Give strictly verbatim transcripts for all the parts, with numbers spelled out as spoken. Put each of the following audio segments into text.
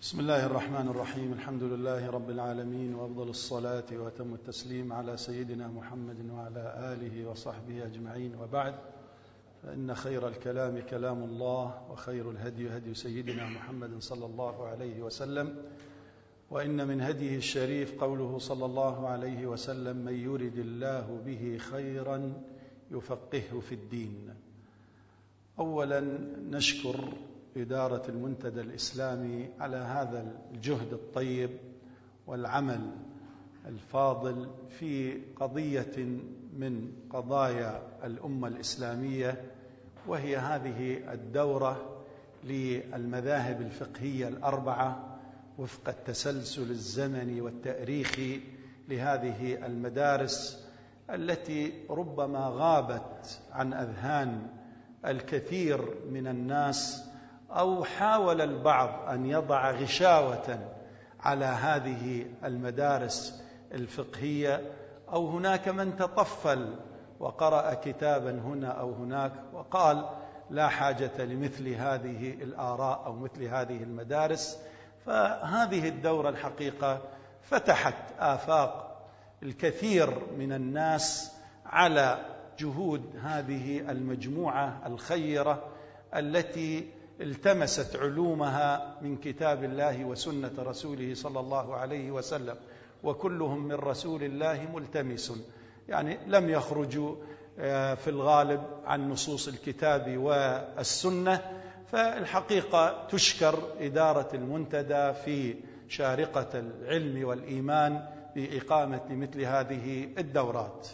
بسم الله الرحمن الرحيم. الحمد لله رب العالمين، وأفضل الصلاة وأتم التسليم على سيدنا محمد وعلى آله وصحبه أجمعين، وبعد، فإن خير الكلام كلام الله، وخير الهدي هدي سيدنا محمد صلى الله عليه وسلم، وإن من هديه الشريف قوله صلى الله عليه وسلم: من يرد الله به خيرا يفقهه في الدين. أولا نشكر إدارة المنتدى الإسلامي على هذا الجهد الطيب والعمل الفاضل في قضية من قضايا الأمة الإسلامية، وهي هذه الدورة للمذاهب الفقهية الأربعة وفق التسلسل الزمني والتاريخي لهذه المدارس التي ربما غابت عن أذهان الكثير من الناس، أو حاول البعض أن يضع غشاوة على هذه المدارس الفقهية، أو هناك من تطفل وقرأ كتابا هنا أو هناك وقال لا حاجة لمثل هذه الآراء أو مثل هذه المدارس. فهذه الدورة الحقيقة فتحت آفاق الكثير من الناس على جهود هذه المجموعة الخيرة التي التمست علومها من كتاب الله وسنة رسوله صلى الله عليه وسلم، وكلهم من رسول الله ملتمس، يعني لم يخرجوا في الغالب عن نصوص الكتاب والسنة. فالحقيقة تشكر إدارة المنتدى في شارقة العلم والإيمان بإقامة مثل هذه الدورات.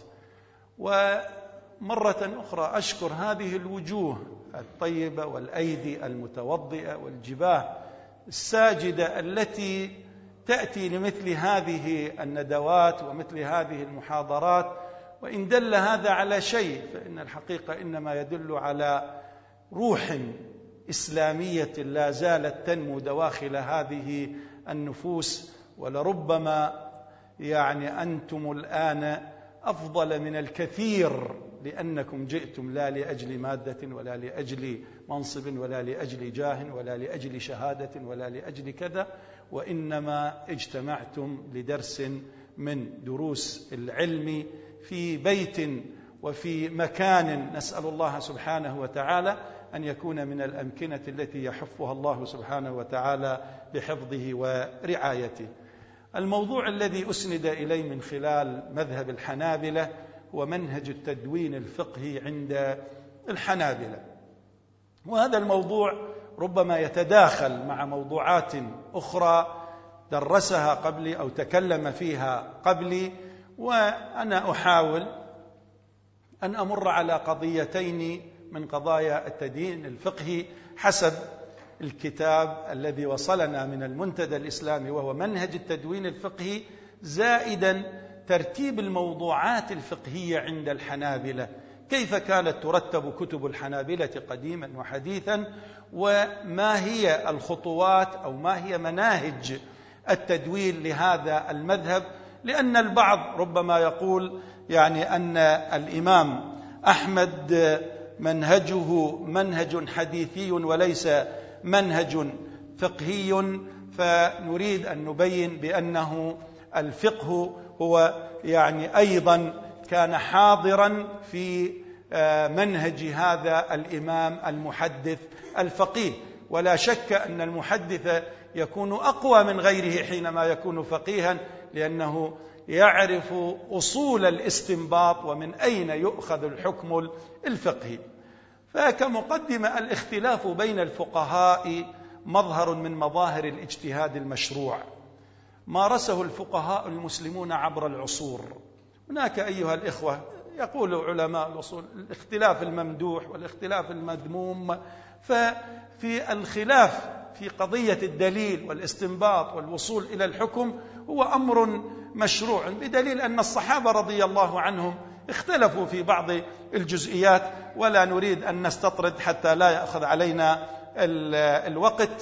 ومرة أخرى أشكر هذه الوجوه الطيبة والأيدي المتوضئة والجباه الساجدة التي تأتي لمثل هذه الندوات ومثل هذه المحاضرات. وإن دل هذا على شيء فإن الحقيقة إنما يدل على روح إسلامية لا زالت تنمو دواخل هذه النفوس. ولربما يعني أنتم الآن أفضل من الكثير، لأنكم جئتم لا لأجل مادة ولا لأجل منصب ولا لأجل جاه ولا لأجل شهادة ولا لأجل كذا، وإنما اجتمعتم لدرس من دروس العلم في بيت وفي مكان نسأل الله سبحانه وتعالى أن يكون من الأمكنة التي يحفها الله سبحانه وتعالى بحفظه ورعايته. الموضوع الذي أسند إليه من خلال مذهب الحنابلة هو منهج التدوين الفقهي عند الحنابلة، وهذا الموضوع ربما يتداخل مع موضوعات أخرى درسها قبلي أو تكلم فيها قبلي، وأنا أحاول أن أمر على قضيتين من قضايا التدين الفقهي حسب الكتاب الذي وصلنا من المنتدى الإسلامي، وهو منهج التدوين الفقهي، زائدا ترتيب الموضوعات الفقهية عند الحنابلة، كيف كانت ترتب كتب الحنابلة قديما وحديثا، وما هي الخطوات أو ما هي مناهج التدوين لهذا المذهب. لأن البعض ربما يقول يعني أن الإمام أحمد منهجه منهج حديثي وليس منهج فقهي، فنريد أن نبين بأنه الفقه هو يعني أيضا كان حاضرا في منهج هذا الإمام المحدث الفقيه. ولا شك أن المحدث يكون أقوى من غيره حينما يكون فقيها، لأنه يعرف أصول الاستنباط ومن أين يؤخذ الحكم الفقهي. فكمقدمة، الاختلاف بين الفقهاء مظهر من مظاهر الاجتهاد المشروع مارسه الفقهاء المسلمون عبر العصور. هناك أيها الإخوة يقول علماء الأصول الاختلاف الممدوح والاختلاف المذموم، ففي الخلاف في قضية الدليل والاستنباط والوصول إلى الحكم هو أمر مشروع، بدليل أن الصحابة رضي الله عنهم اختلفوا في بعض الجزئيات، ولا نريد أن نستطرد حتى لا يأخذ علينا الوقت.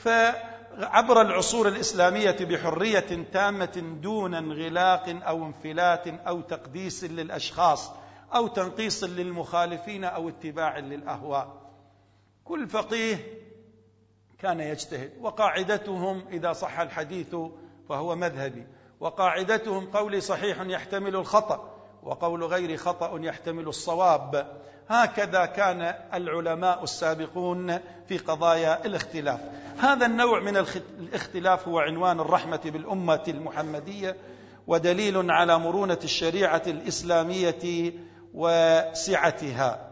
فعبر العصور الإسلامية بحرية تامة دون انغلاق أو انفلات أو تقديس للأشخاص أو تنقيص للمخالفين أو اتباع للأهواء، كل فقيه كان يجتهد. وقاعدتهم إذا صح الحديث فهو مذهبي، وقاعدتهم قولي صحيح يحتمل الخطأ، وقول غير خطأ يحتمل الصواب. هكذا كان العلماء السابقون في قضايا الاختلاف. هذا النوع من الاختلاف هو عنوان الرحمة بالأمة المحمدية، ودليل على مرونة الشريعة الإسلامية وسعتها.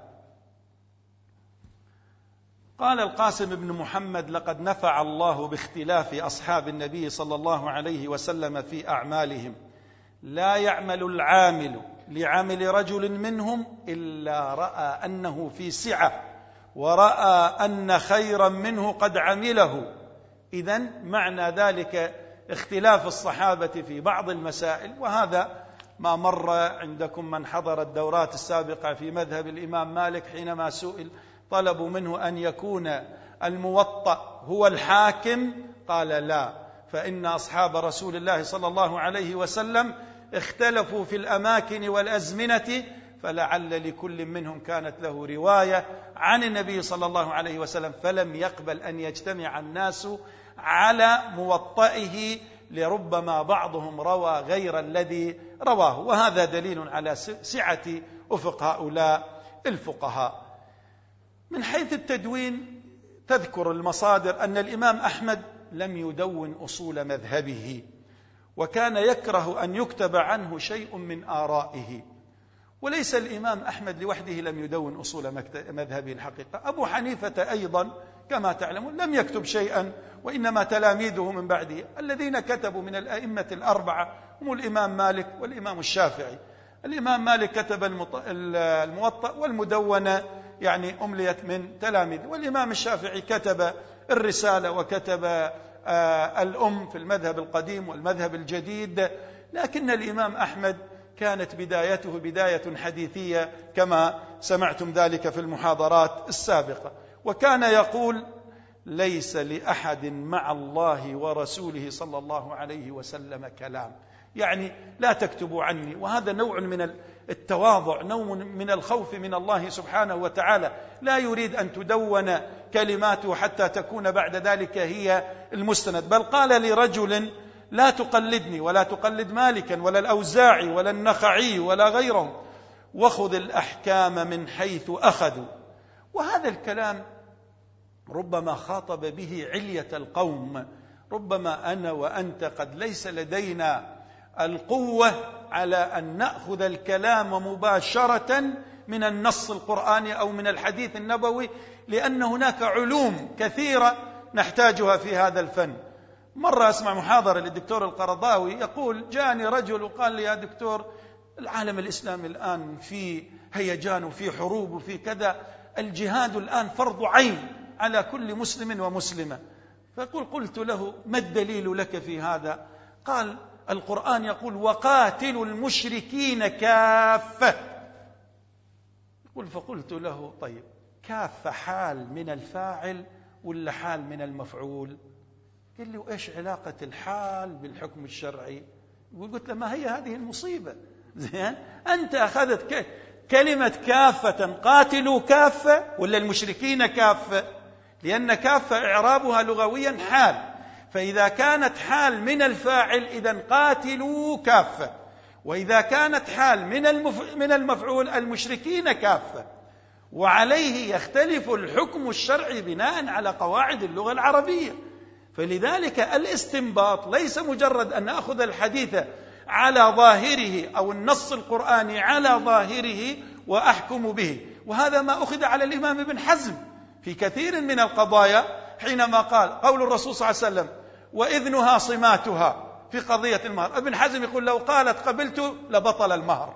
قال القاسم بن محمد: لقد نفع الله باختلاف أصحاب النبي صلى الله عليه وسلم في أعمالهم، لا يعمل العامل لعمل رجل منهم إلا رأى أنه في سعة، ورأى أن خيرا منه قد عمله. إذن معنى ذلك اختلاف الصحابة في بعض المسائل، وهذا ما مر عندكم من حضر الدورات السابقة في مذهب الإمام مالك، حينما سئل طلبوا منه أن يكون الموطأ هو الحاكم قال لا، فإن أصحاب رسول الله صلى الله عليه وسلم اختلفوا في الأماكن والأزمنة، فلعل لكل منهم كانت له رواية عن النبي صلى الله عليه وسلم، فلم يقبل أن يجتمع الناس على موطئه، لربما بعضهم روى غير الذي رواه. وهذا دليل على سعة أفق هؤلاء الفقهاء. من حيث التدوين تذكر المصادر أن الإمام أحمد لم يدون أصول مذهبه، وكان يكره أن يكتب عنه شيء من آرائه. وليس الإمام أحمد لوحده لم يدون أصول مذهبه الحقيقة، أبو حنيفة أيضا كما تعلمون لم يكتب شيئا، وإنما تلاميذه من بعده الذين كتبوا من الأئمة الأربعة هم الإمام مالك والإمام الشافعي. الإمام مالك كتب الموطأ والمدونة يعني أمليت من تلاميذ، والإمام الشافعي كتب الرسالة وكتب آه الأم في المذهب القديم والمذهب الجديد. لكن الإمام أحمد كانت بدايته بداية حديثية كما سمعتم ذلك في المحاضرات السابقة، وكان يقول: ليس لأحد مع الله ورسوله صلى الله عليه وسلم كلام، يعني لا تكتبوا عني. وهذا نوع من التواضع، نوع من الخوف من الله سبحانه وتعالى، لا يريد أن تدون كلماته حتى تكون بعد ذلك هي المستند، بل قال لرجل: لا تقلدني ولا تقلد مالكا ولا الأوزاعي ولا النخعي ولا غيرهم، وخذ الأحكام من حيث أخذوا. وهذا الكلام ربما خاطب به علية القوم، ربما أنا وأنت قد ليس لدينا القوة على أن نأخذ الكلام مباشرة من النص القرآني أو من الحديث النبوي، لأن هناك علوم كثيرة نحتاجها في هذا الفن. مرة أسمع محاضرة للدكتور القرضاوي يقول: جاءني رجل وقال لي: يا دكتور، العالم الإسلامي الآن في هيجان وفي حروب وفي كذا، الجهاد الآن فرض عين على كل مسلم ومسلمة. فقل قلت له: ما الدليل لك في هذا؟ قال: القرآن يقول: وقاتلوا المشركين كافة. فقلت له: طيب، كافة حال من الفاعل ولا حال من المفعول؟ قال لي: وإيش علاقة الحال بالحكم الشرعي؟ وقلت له: ما هي هذه المصيبة؟ زين، أنت أخذت كلمة كافة، قاتلوا كافة ولا المشركين كافة؟ لأن كافة إعرابها لغويا حال، فإذا كانت حال من الفاعل إذن قاتلوا كافة، وإذا كانت حال من من المفعول المشركين كافة. وعليه يختلف الحكم الشرعي بناء على قواعد اللغة العربية. فلذلك الاستنباط ليس مجرد أن نأخذ الحديث على ظاهره أو النص القرآني على ظاهره وأحكم به. وهذا ما أخذ على الإمام ابن حزم في كثير من القضايا، حينما قال قول الرسول صلى الله عليه وسلم: وإذنها صماتها في قضية المهر. ابن حزم يقول: لو قالت قبلت لبطل المهر،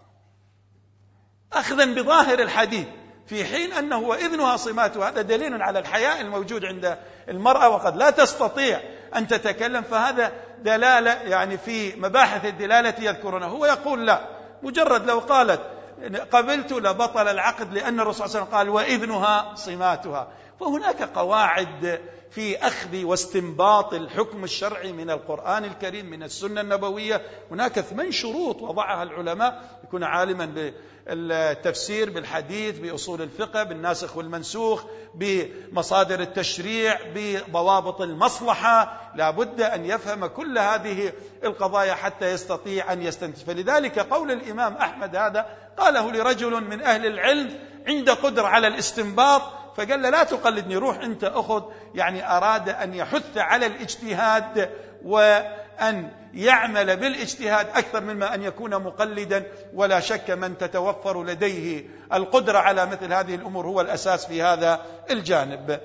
أخذا بظاهر الحديث، في حين أنه وإذنها صماتها. هذا دليل على الحياء الموجود عند المرأة، وقد لا تستطيع أن تتكلم، فهذا دلالة يعني في مباحث الدلالة يذكرونه. هو يقول: لا، مجرد لو قالت قبلت لبطل العقد، لأن الرسول صلى الله عليه وسلم قال: وإذنها صماتها. فهناك قواعد في أخذ واستنباط الحكم الشرعي من القرآن الكريم من السنة النبوية. هناك ثمان شروط وضعها العلماء: يكون عالما بالتفسير، بالحديث، بأصول الفقه، بالناسخ والمنسوخ، بمصادر التشريع، بضوابط المصلحة. لا بد أن يفهم كل هذه القضايا حتى يستطيع أن يستنتج. فلذلك قول الإمام أحمد هذا قاله لرجل من أهل العلم عند قدرة على الاستنباط، فقال له لا تقلدني، روح أنت أخذ. يعني أراد أن يحث على الاجتهاد وأن يعمل بالاجتهاد أكثر مما أن يكون مقلدا. ولا شك من تتوفر لديه القدرة على مثل هذه الأمور هو الأساس في هذا الجانب.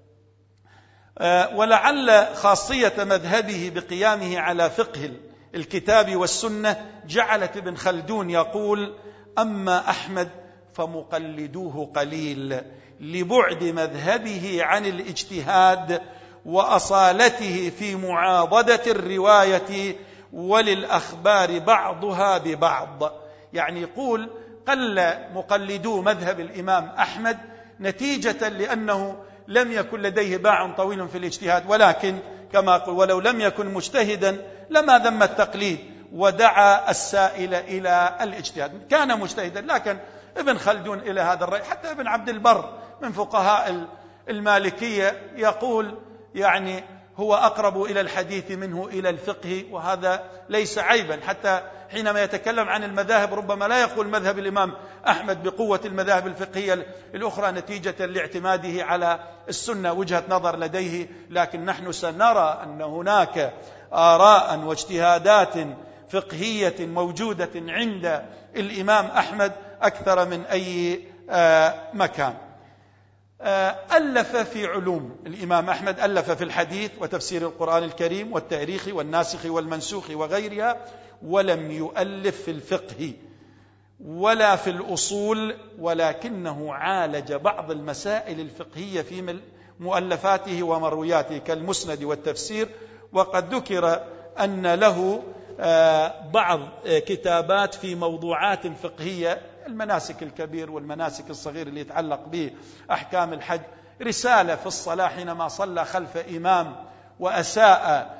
ولعل خاصية مذهبه بقيامه على فقه الكتاب والسنة جعلت ابن خلدون يقول: أما أحمد فمقلدوه قليل لبعد مذهبه عن الاجتهاد وأصالته في معاضدة الرواية وللأخبار بعضها ببعض. يعني يقول قل مقلدو مذهب الإمام أحمد نتيجة لأنه لم يكن لديه باع طويل في الاجتهاد، ولكن كما قل ولو لم يكن مجتهدا لما ذم التقليد ودعا السائل إلى الاجتهاد. كان مجتهدا، لكن ابن خلدون إلى هذا الرأي. حتى ابن عبد البر من فقهاء المالكية يقول يعني هو أقرب إلى الحديث منه إلى الفقه، وهذا ليس عيبا. حتى حينما يتكلم عن المذاهب ربما لا يقول مذهب الإمام أحمد بقوة المذاهب الفقهية الأخرى نتيجة لاعتماده على السنة، وجهة نظر لديه. لكن نحن سنرى أن هناك آراء واجتهادات فقهية موجودة عند الإمام أحمد أكثر من أي مكان. ألف في علوم الإمام أحمد، ألف في الحديث وتفسير القرآن الكريم والتاريخ والناسخ والمنسوخ وغيرها، ولم يؤلف في الفقه ولا في الأصول، ولكنه عالج بعض المسائل الفقهية في مؤلفاته ومروياته كالمسند والتفسير. وقد ذكر أن له بعض كتابات في موضوعات فقهية، المناسك الكبير والمناسك الصغير اللي يتعلق بأحكام الحج، رسالة في الصلاة حينما صلى خلف إمام وأساء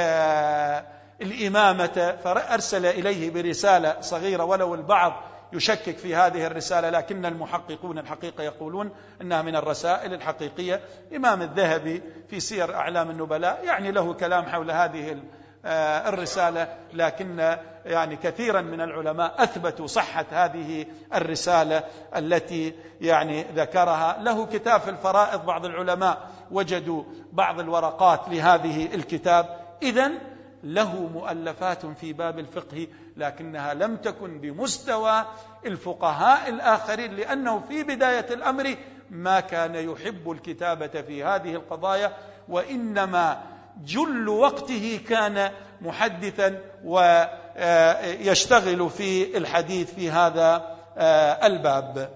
الإمامة فأرسل إليه برسالة صغيرة، ولو البعض يشكك في هذه الرسالة لكن المحققون الحقيقة يقولون أنها من الرسائل الحقيقية. إمام الذهبي في سير أعلام النبلاء يعني له كلام حول هذه الرسالة، لكن يعني كثيرا من العلماء أثبتوا صحة هذه الرسالة التي يعني ذكرها. له كتاب في الفرائض، بعض العلماء وجدوا بعض الورقات لهذه الكتاب. إذن له مؤلفات في باب الفقه، لكنها لم تكن بمستوى الفقهاء الآخرين، لأنه في بداية الأمر ما كان يحب الكتابة في هذه القضايا، وإنما جل وقته كان محدثا ويشتغل في الحديث في هذا الباب.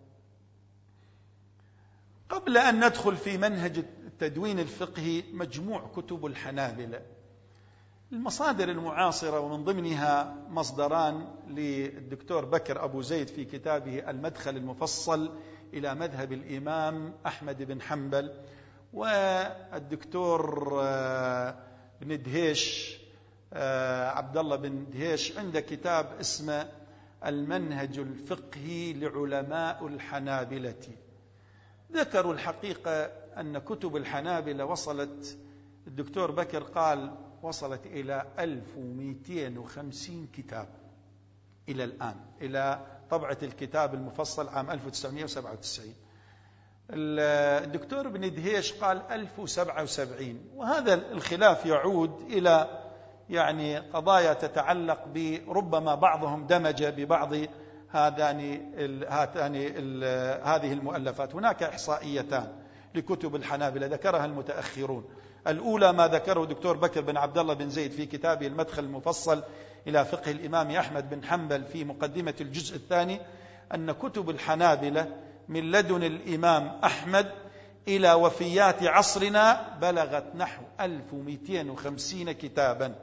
قبل أن ندخل في منهج التدوين الفقهي، مجموع كتب الحنابلة، المصادر المعاصرة ومن ضمنها مصدران للدكتور بكر أبو زيد في كتابه المدخل المفصل إلى مذهب الإمام أحمد بن حنبل، والدكتور بن دهيش عبد الله بن دهيش عنده كتاب اسمه المنهج الفقهي لعلماء الحنابلة. ذكروا الحقيقة أن كتب الحنابلة وصلت، الدكتور بكر قال وصلت إلى ألف ومئتين وخمسين كتاب إلى الآن، إلى طبعة الكتاب المفصل عام ألف وتسعمئة وسبعة وتسعين. الدكتور بن دهيش قال ألف وسبعة وسبعين، وهذا الخلاف يعود إلى يعني قضايا تتعلق بربما بعضهم دمج ببعض هذان هاتان هذه المؤلفات. هناك إحصائيتان لكتب الحنابلة ذكرها المتأخرون. الأولى ما ذكره دكتور بكر بن عبد الله بن زيد في كتابه المدخل المفصل إلى فقه الإمام أحمد بن حنبل في مقدمة الجزء الثاني، أن كتب الحنابلة من لدن الإمام أحمد إلى وفيات عصرنا بلغت نحو ألف ومئتين وخمسين كتابا،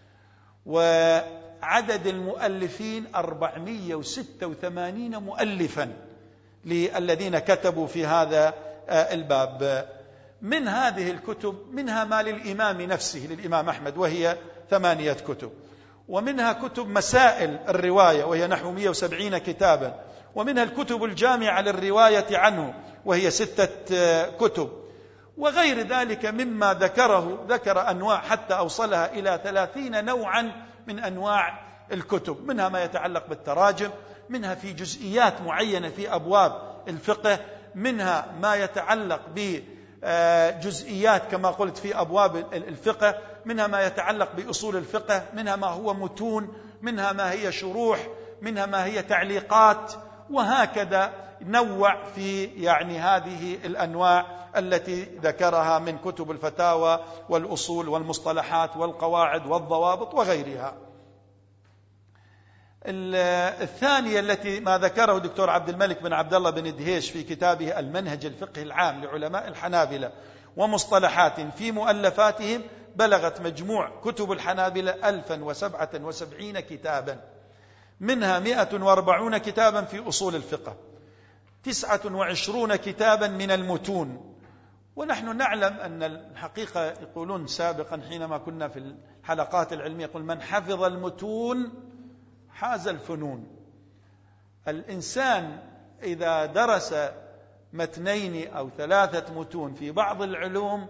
وعدد المؤلفين أربعمئة وستة وثمانين مؤلفا للذين كتبوا في هذا الباب. من هذه الكتب منها ما للإمام نفسه للإمام أحمد وهي ثمانية كتب، ومنها كتب مسائل الرواية وهي نحو مئة وسبعين كتابا، ومنها الكتب الجامعة للرواية عنه وهي ستة كتب، وغير ذلك مما ذكره. ذكر أنواع حتى أوصلها إلى ثلاثين نوعا من أنواع الكتب، منها ما يتعلق بالتراجم، منها في جزئيات معينة في أبواب الفقه، منها ما يتعلق بجزئيات كما قلت في أبواب الفقه، منها ما يتعلق بأصول الفقه، منها ما هو متون، منها ما هي شروح، منها ما هي تعليقات، وهكذا نوع في يعني هذه الأنواع التي ذكرها من كتب الفتاوى والأصول والمصطلحات والقواعد والضوابط وغيرها. الثانية التي ما ذكره دكتور عبد الملك بن عبد الله بن دهيش في كتابه المنهج الفقهي العام لعلماء الحنابلة ومصطلحات في مؤلفاتهم، بلغت مجموع كتب الحنابلة ألفا وسبعة وسبعين كتابا، منها مئة وأربعون كتابا في أصول الفقه، تسعة وعشرون كتابا من المتون. ونحن نعلم أن الحقيقة يقولون سابقا حينما كنا في الحلقات العلمية، يقول من حفظ المتون حاز الفنون. الإنسان إذا درس متنين أو ثلاثة متون في بعض العلوم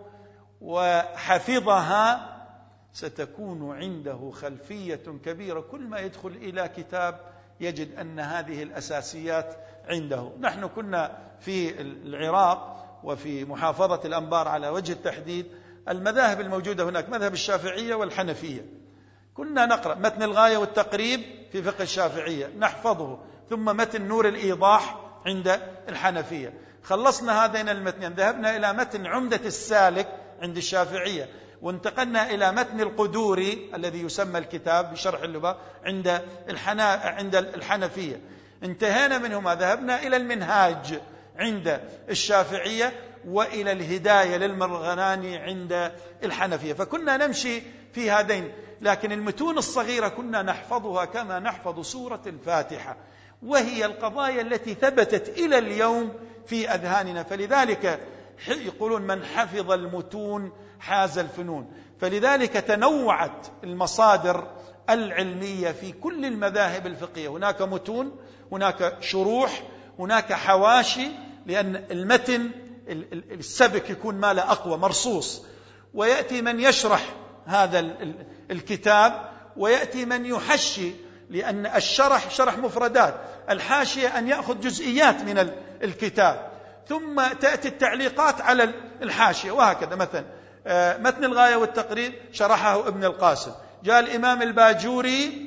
وحفظها ستكون عنده خلفية كبيرة، كل ما يدخل إلى كتاب يجد أن هذه الأساسيات عنده. نحن كنا في العراق وفي محافظة الأنبار على وجه التحديد، المذاهب الموجودة هناك مذهب الشافعية والحنفية، كنا نقرأ متن الغاية والتقريب في فقه الشافعية نحفظه، ثم متن نور الإيضاح عند الحنفية. خلصنا هذين المتنين ذهبنا إلى متن عمدة السالك عند الشافعية، وانتقلنا إلى متن القدوري الذي يسمى الكتاب بشرح اللباب عند الحنا عند الحنفية. انتهينا منهما ذهبنا إلى المنهاج عند الشافعية وإلى الهداية للمرغناني عند الحنفية، فكنا نمشي في هذين. لكن المتون الصغيرة كنا نحفظها كما نحفظ سورة الفاتحة، وهي القضايا التي ثبتت إلى اليوم في أذهاننا. فلذلك يقولون من حفظ المتون حاز الفنون. فلذلك تنوعت المصادر العلمية في كل المذاهب الفقهية، هناك متون، هناك شروح، هناك حواشي، لأن المتن السبك يكون ماله أقوى مرصوص، ويأتي من يشرح هذا الكتاب ويأتي من يحشي، لأن الشرح شرح مفردات، الحاشية أن يأخذ جزئيات من الكتاب، ثم تأتي التعليقات على الحاشية، وهكذا. مثلا متن الغاية والتقريب شرحه ابن القاسم، جاء الإمام الباجوري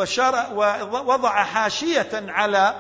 ووضع حاشية على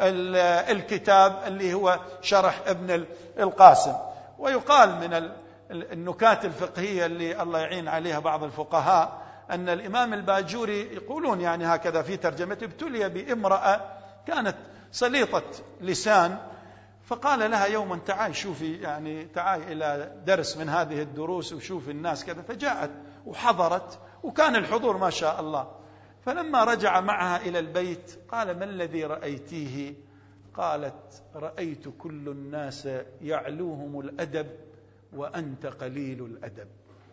الكتاب اللي هو شرح ابن القاسم. ويقال من النكات الفقهية اللي الله يعين عليها بعض الفقهاء أن الإمام الباجوري يقولون يعني هكذا في ترجمته، ابتلي بامرأة كانت سليطة لسان، فقال لها يوما تعالي شوفي يعني تعالي إلى درس من هذه الدروس وشوفي الناس كذا، فجاءت وحضرت وكان الحضور ما شاء الله. فلما رجع معها إلى البيت قال ما الذي رأيتيه؟ قالت رأيت كل الناس يعلوهم الأدب وأنت قليل الأدب.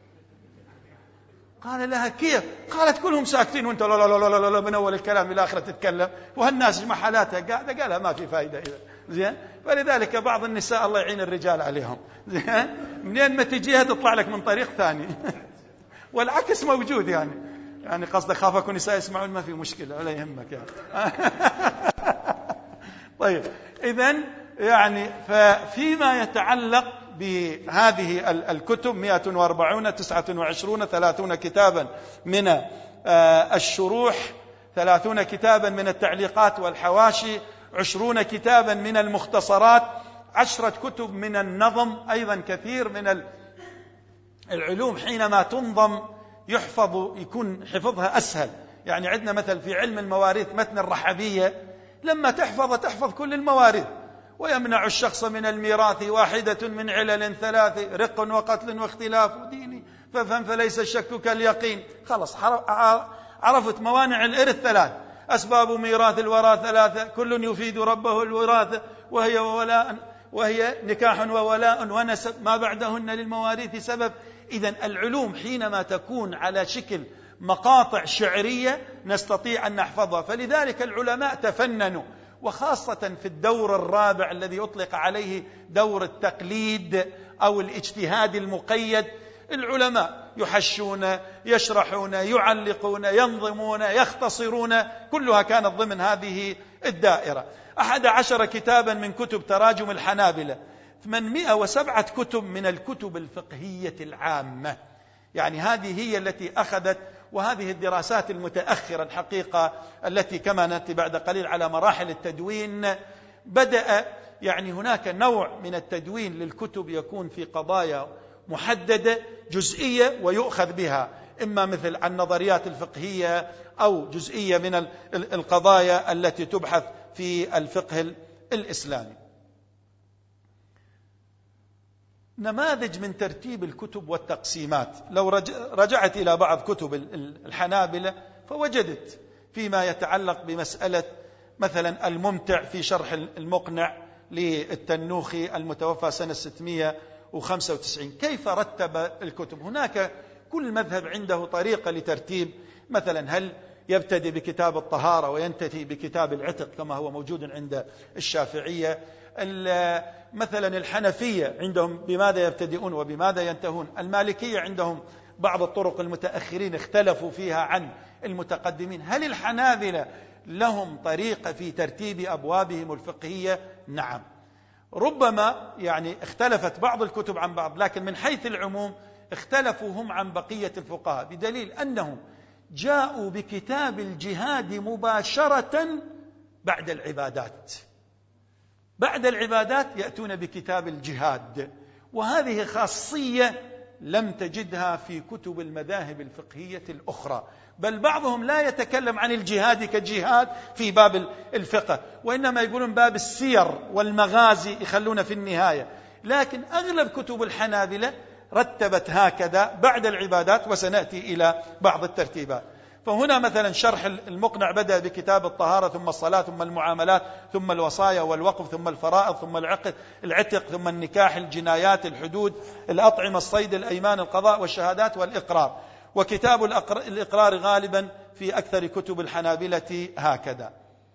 قال لها كيف؟ قالت كلهم ساكتين وانت لا لا لا لا لا من أول الكلام إلى آخره تتكلم، وهالناس محلاتها قاعدة. قالها ما في فائدة إذا زين. فلذلك بعض النساء الله يعين الرجال عليهم، زين، منين ما تجيها تطلع لك من طريق ثاني والعكس موجود. يعني يعني قصدك خافكم نساء يسمعون، ما في مشكلة ولا يهمك يعني. طيب إذن يعني ففيما يتعلق بهذه الكتب مئة وأربعون، تسعة وعشرون، ثلاثون كتابا من الشروح، ثلاثون كتابا من التعليقات والحواشي، عشرون كتابا من المختصرات، عشرة كتب من النظم. أيضا كثير من العلوم حينما تنظم يحفظ يكون حفظها أسهل. يعني عندنا مثل في علم المواريث متن الرحبية، لما تحفظ تحفظ كل المواريث. ويمنع الشخص من الميراث واحدة من علل ثلاث، رق وقتل واختلاف ديني، ففهم فليس الشك كاليقين. خلص عرفت موانع الإرث ثلاث، أسباب ميراث الوراث ثلاثة، كل يفيد ربه الوراثة، وهي وولاء وهي نكاح وولاء ونسب، ما بعدهن للمواريث سبب. إذن العلوم حينما تكون على شكل مقاطع شعرية نستطيع أن نحفظها. فلذلك العلماء تفننوا، وخاصة في الدور الرابع الذي أطلق عليه دور التقليد أو الاجتهاد المقيد. العلماء يحشون، يشرحون، يعلقون، ينظمون، يختصرون، كلها كانت ضمن هذه الدائرة. أحد عشر كتابا من كتب تراجم الحنابلة، ثمانمائة وسبعة كتب من الكتب الفقهية العامة. يعني هذه هي التي أخذت، وهذه الدراسات المتأخرة الحقيقة التي كما نأتي بعد قليل على مراحل التدوين، بدأ يعني هناك نوع من التدوين للكتب يكون في قضايا محددة جزئية ويؤخذ بها، إما مثل النظريات الفقهية أو جزئية من القضايا التي تبحث في الفقه الإسلامي. نماذج من ترتيب الكتب والتقسيمات، لو رجعت إلى بعض كتب الحنابلة فوجدت فيما يتعلق بمسألة مثلا الممتع في شرح المقنع للتنوخي المتوفى سنة ستمائة وخمسة وتسعين كيف رتب الكتب. هناك كل مذهب عنده طريقة لترتيب، مثلا هل يبتدي بكتاب الطهارة وينتهي بكتاب العتق كما هو موجود عند الشافعية. مثلا الحنفية عندهم بماذا يبتدئون وبماذا ينتهون. المالكية عندهم بعض الطرق المتأخرين اختلفوا فيها عن المتقدمين. هل الحنابلة لهم طريقة في ترتيب أبوابهم الفقهية؟ نعم، ربما يعني اختلفت بعض الكتب عن بعض، لكن من حيث العموم اختلفوا هم عن بقية الفقهاء، بدليل أنهم جاءوا بكتاب الجهاد مباشرة بعد العبادات. بعد العبادات يأتون بكتاب الجهاد، وهذه خاصية لم تجدها في كتب المذاهب الفقهية الأخرى، بل بعضهم لا يتكلم عن الجهاد كجهاد في باب الفقه، وإنما يقولون باب السير والمغازي يخلون في النهاية. لكن أغلب كتب الحنابلة رتبت هكذا بعد العبادات، وسنأتي إلى بعض الترتيبات. فهنا مثلا شرح المقنع بدأ بكتاب الطهارة، ثم الصلاة، ثم المعاملات، ثم الوصايا والوقف، ثم الفرائض، ثم العقد العتق، ثم النكاح، الجنايات، الحدود، الأطعمة، الصيد، الأيمان، القضاء والشهادات والإقرار. وكتاب الإقرار غالبا في أكثر كتب الحنابلة هكذا.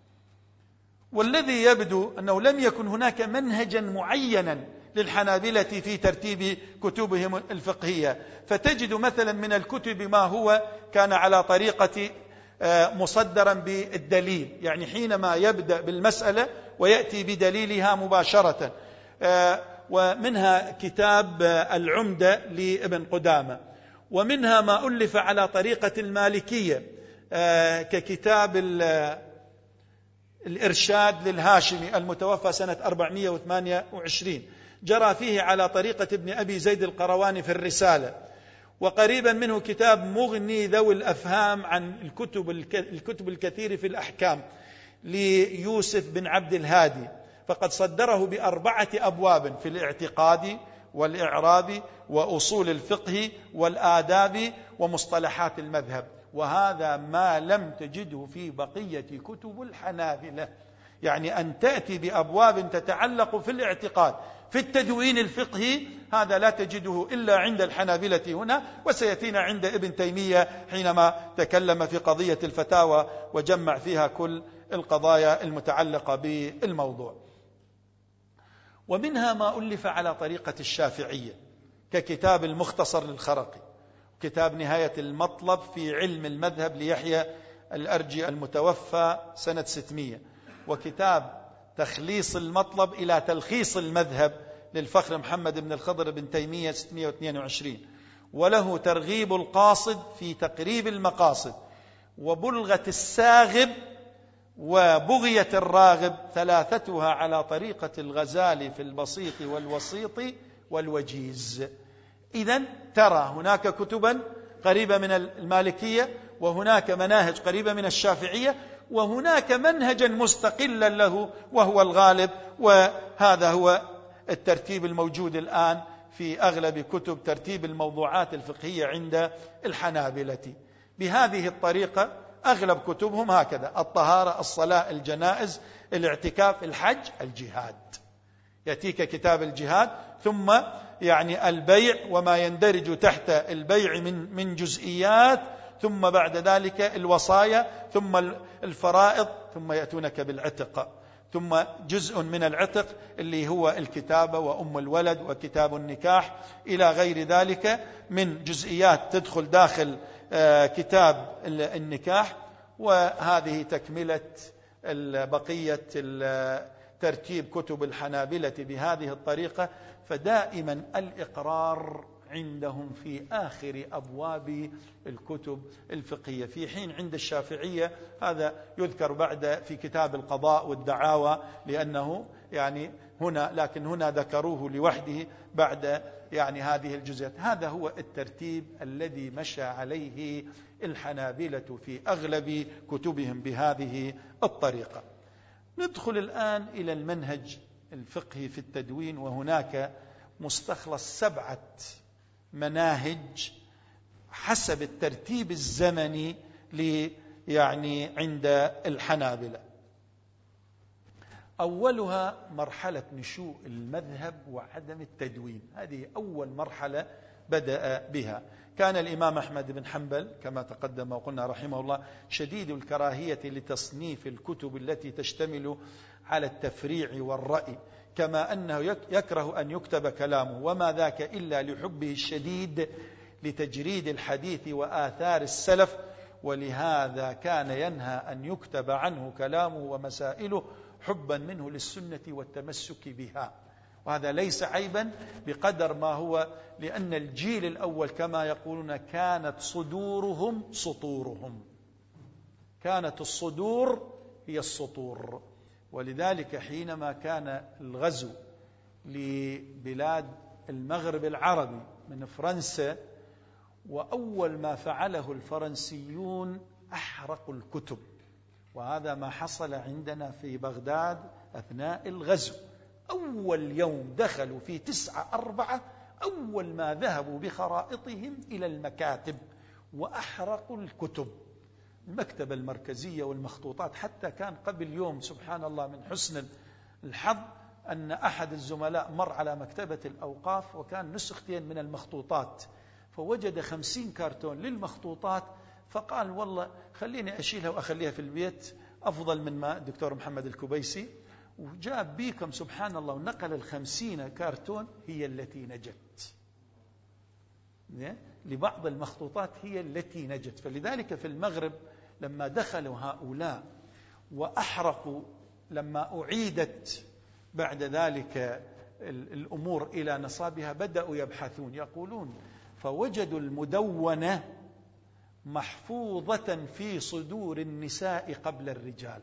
والذي يبدو أنه لم يكن هناك منهجا معينا للحنابلة في ترتيب كتبهم الفقهية، فتجد مثلا من الكتب ما هو كان على طريقة مصدرا بالدليل، يعني حينما يبدأ بالمسألة ويأتي بدليلها مباشرة. ومنها كتاب العمدة لابن قدامة، ومنها ما ألف على طريقة المالكية ككتاب الإرشاد للهاشمي المتوفى سنة أربعمائة وثمانية وعشرين، جرى فيه على طريقة ابن أبي زيد القرواني في الرسالة. وقريبا منه كتاب مغني ذوي الأفهام عن الكتب الكتب الكثير في الأحكام ليوسف بن عبد الهادي، فقد صدره بأربعة أبواب في الاعتقاد والإعراب وأصول الفقه والآداب ومصطلحات المذهب، وهذا ما لم تجده في بقية كتب الحنابلة. يعني أن تأتي بأبواب تتعلق في الاعتقاد في التدوين الفقهي، هذا لا تجده إلا عند الحنابلة هنا، وسيأتينا عند ابن تيمية حينما تكلم في قضية الفتاوى وجمع فيها كل القضايا المتعلقة بالموضوع. ومنها ما ألف على طريقة الشافعية ككتاب المختصر للخرقي، كتاب نهاية المطلب في علم المذهب ليحيى الأرجي المتوفى سنة ستمائة، وكتاب تخليص المطلب إلى تلخيص المذهب للفخر محمد بن الخضر بن تيمية ستمائة واثنين وعشرين، وله ترغيب القاصد في تقريب المقاصد، وبلغة الساغب وبغية الراغب، ثلاثتها على طريقة الغزالي في البسيط والوسيط والوجيز. إذن ترى هناك كتبا قريبة من المالكية، وهناك مناهج قريبة من الشافعية، وهناك منهجا مستقلا له وهو الغالب، وهذا هو الترتيب الموجود الآن في أغلب كتب ترتيب الموضوعات الفقهية عند الحنابلة. بهذه الطريقة أغلب كتبهم هكذا: الطهارة، الصلاة، الجنائز، الاعتكاف، الحج، الجهاد. يأتيك كتاب الجهاد، ثم يعني البيع وما يندرج تحت البيع من من جزئيات، ثم بعد ذلك الوصايا، ثم الفرائض، ثم يأتونك بالعتق، ثم جزء من العتق اللي هو الكتابة وأم الولد وكتاب النكاح إلى غير ذلك من جزئيات تدخل داخل كتاب النكاح. وهذه تكملة بقية ترتيب كتب الحنابلة بهذه الطريقة. فدائما الإقرار عندهم في آخر أبواب الكتب الفقهية، في حين عند الشافعية هذا يذكر بعد في كتاب القضاء والدعاوى، لأنه يعني هنا، لكن هنا ذكروه لوحده بعد يعني هذه الجزئيات. هذا هو الترتيب الذي مشى عليه الحنابلة في أغلب كتبهم بهذه الطريقة. ندخل الآن إلى المنهج الفقهي في التدوين، وهناك مستخلص سبعة مناهج حسب الترتيب الزمني لي يعني عند الحنابلة. أولها مرحلة نشوء المذهب وعدم التدوين، هذه أول مرحلة بدأ بها. كان الإمام أحمد بن حنبل كما تقدم وقلنا رحمه الله شديد الكراهية لتصنيف الكتب التي تشتمل على التفريع والرأي، كما أنه يكره أن يكتب كلامه، وما ذاك إلا لحبه الشديد لتجريد الحديث وآثار السلف، ولهذا كان ينهى أن يكتب عنه كلامه ومسائله حبا منه للسنة والتمسك بها. وهذا ليس عيبا بقدر ما هو، لأن الجيل الأول كما يقولون كانت صدورهم سطورهم، كانت الصدور هي السطور. ولذلك حينما كان الغزو لبلاد المغرب العربي من فرنسا، وأول ما فعله الفرنسيون أحرقوا الكتب، وهذا ما حصل عندنا في بغداد أثناء الغزو. أول يوم دخلوا في تسعة أربعة، أول ما ذهبوا بخرائطهم إلى المكاتب وأحرقوا الكتب، المكتبة المركزية والمخطوطات. حتى كان قبل يوم سبحان الله من حسن الحظ أن أحد الزملاء مر على مكتبة الأوقاف وكان نسختين من المخطوطات، فوجد خمسين كرتون للمخطوطات، فقال والله خليني أشيلها وأخليها في البيت أفضل من ما الدكتور محمد الكبيسي، وجاب بيكم سبحان الله ونقل الخمسين كرتون هي التي نجت، لبعض المخطوطات هي التي نجت. فلذلك في المغرب لما دخلوا هؤلاء وأحرقوا، لما أعيدت بعد ذلك الأمور إلى نصابها بدأوا يبحثون، يقولون فوجدوا المدونة محفوظة في صدور النساء قبل الرجال،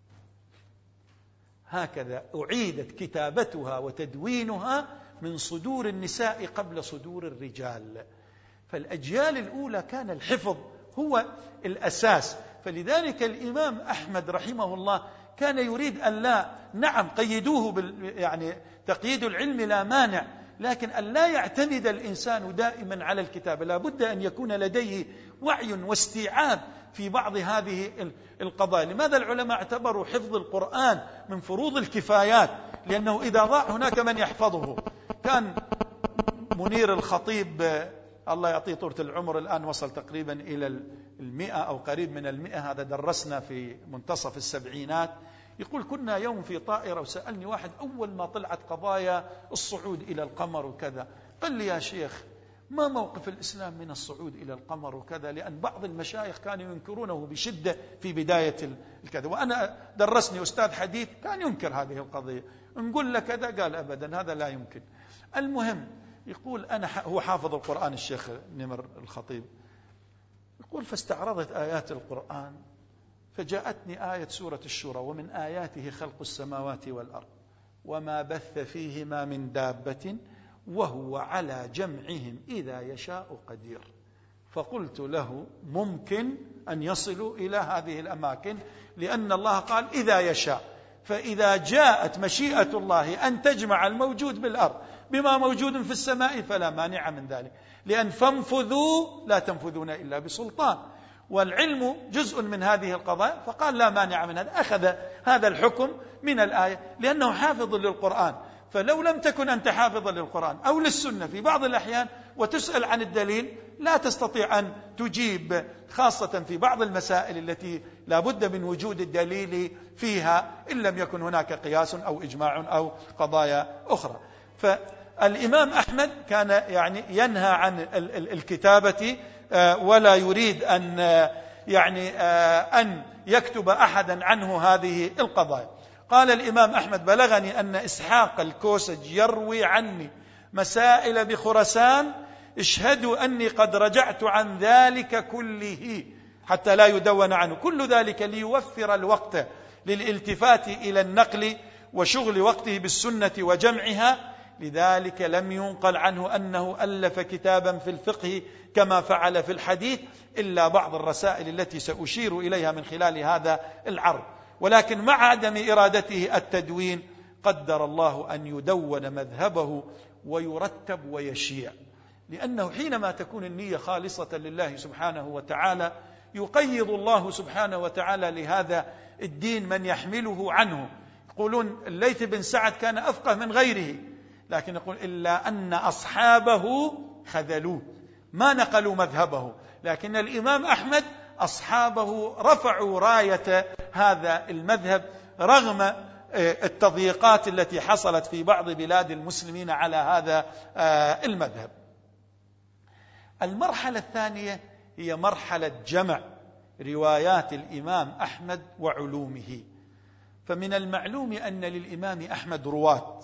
هكذا أعيدت كتابتها وتدوينها من صدور النساء قبل صدور الرجال. فالأجيال الأولى كان الحفظ هو الأساس. فلذلك الإمام أحمد رحمه الله كان يريد أن لا، نعم قيدوه بال يعني تقييد العلم لا مانع، لكن أن لا يعتمد الإنسان دائما على الكتاب، لا بد أن يكون لديه وعي واستيعاب في بعض هذه القضايا. لماذا العلماء اعتبروا حفظ القرآن من فروض الكفايات؟ لأنه إذا ضاع هناك من يحفظه. كان منير الخطيب الله يعطيه طولة العمر، الآن وصل تقريبا إلى المئة أو قريب من المئة، هذا درسنا في منتصف السبعينات، يقول كنا يوم في طائرة وسألني واحد أول ما طلعت قضايا الصعود إلى القمر وكذا، قال لي يا شيخ ما موقف الإسلام من الصعود إلى القمر وكذا، لأن بعض المشايخ كانوا ينكرونه بشدة في بداية الكذا، وأنا درسني أستاذ حديث كان ينكر هذه القضية، نقول له كذا قال أبدا هذا لا يمكن. المهم يقول أنا هو حافظ القرآن الشيخ نمر الخطيب، يقول فاستعرضت آيات القرآن فجاءتني آية سورة الشورى ومن آياته خلق السماوات والأرض وما بث فيهما من دابة وهو على جمعهم إذا يشاء قدير. فقلت له ممكن أن يصلوا إلى هذه الأماكن، لأن الله قال إذا يشاء، فإذا جاءت مشيئة الله أن تجمع الموجود بالأرض بما موجود في السماء فلا مانع من ذلك، لأن فانفذوا لا تنفذون إلا بسلطان، والعلم جزء من هذه القضايا، فقال لا مانع من هذا، أخذ هذا الحكم من الآية لأنه حافظ للقرآن. فلو لم تكن أنت حافظا للقرآن أو للسنة في بعض الأحيان وتسأل عن الدليل لا تستطيع أن تجيب، خاصة في بعض المسائل التي لا بد من وجود الدليل فيها إن لم يكن هناك قياس أو إجماع أو قضايا أخرى. فالإمام أحمد كان يعني ينهى عن الكتابة ولا يريد أن يعني أن يكتب أحدا عنه هذه القضايا. قال الإمام أحمد: بلغني أن إسحاق الكوسج يروي عني مسائل بخرسان، اشهدوا أني قد رجعت عن ذلك كله حتى لا يدون عنه. كل ذلك ليوفر الوقت للالتفات إلى النقل وشغل وقته بالسنة وجمعها، لذلك لم ينقل عنه أنه ألف كتابا في الفقه كما فعل في الحديث، إلا بعض الرسائل التي سأشير إليها من خلال هذا العرض. ولكن مع عدم إرادته التدوين قدر الله أن يدون مذهبه ويرتب ويشيع، لأنه حينما تكون النية خالصة لله سبحانه وتعالى يقيض الله سبحانه وتعالى لهذا الدين من يحمله عنه. يقولون الليث بن سعد كان أفقه من غيره، لكن يقول إلا أن أصحابه خذلوه، ما نقلوا مذهبه. لكن الإمام أحمد أصحابه رفعوا راية هذا المذهب رغم التضييقات التي حصلت في بعض بلاد المسلمين على هذا المذهب. المرحلة الثانية هي مرحلة جمع روايات الإمام أحمد وعلومه. فمن المعلوم أن للإمام أحمد رواة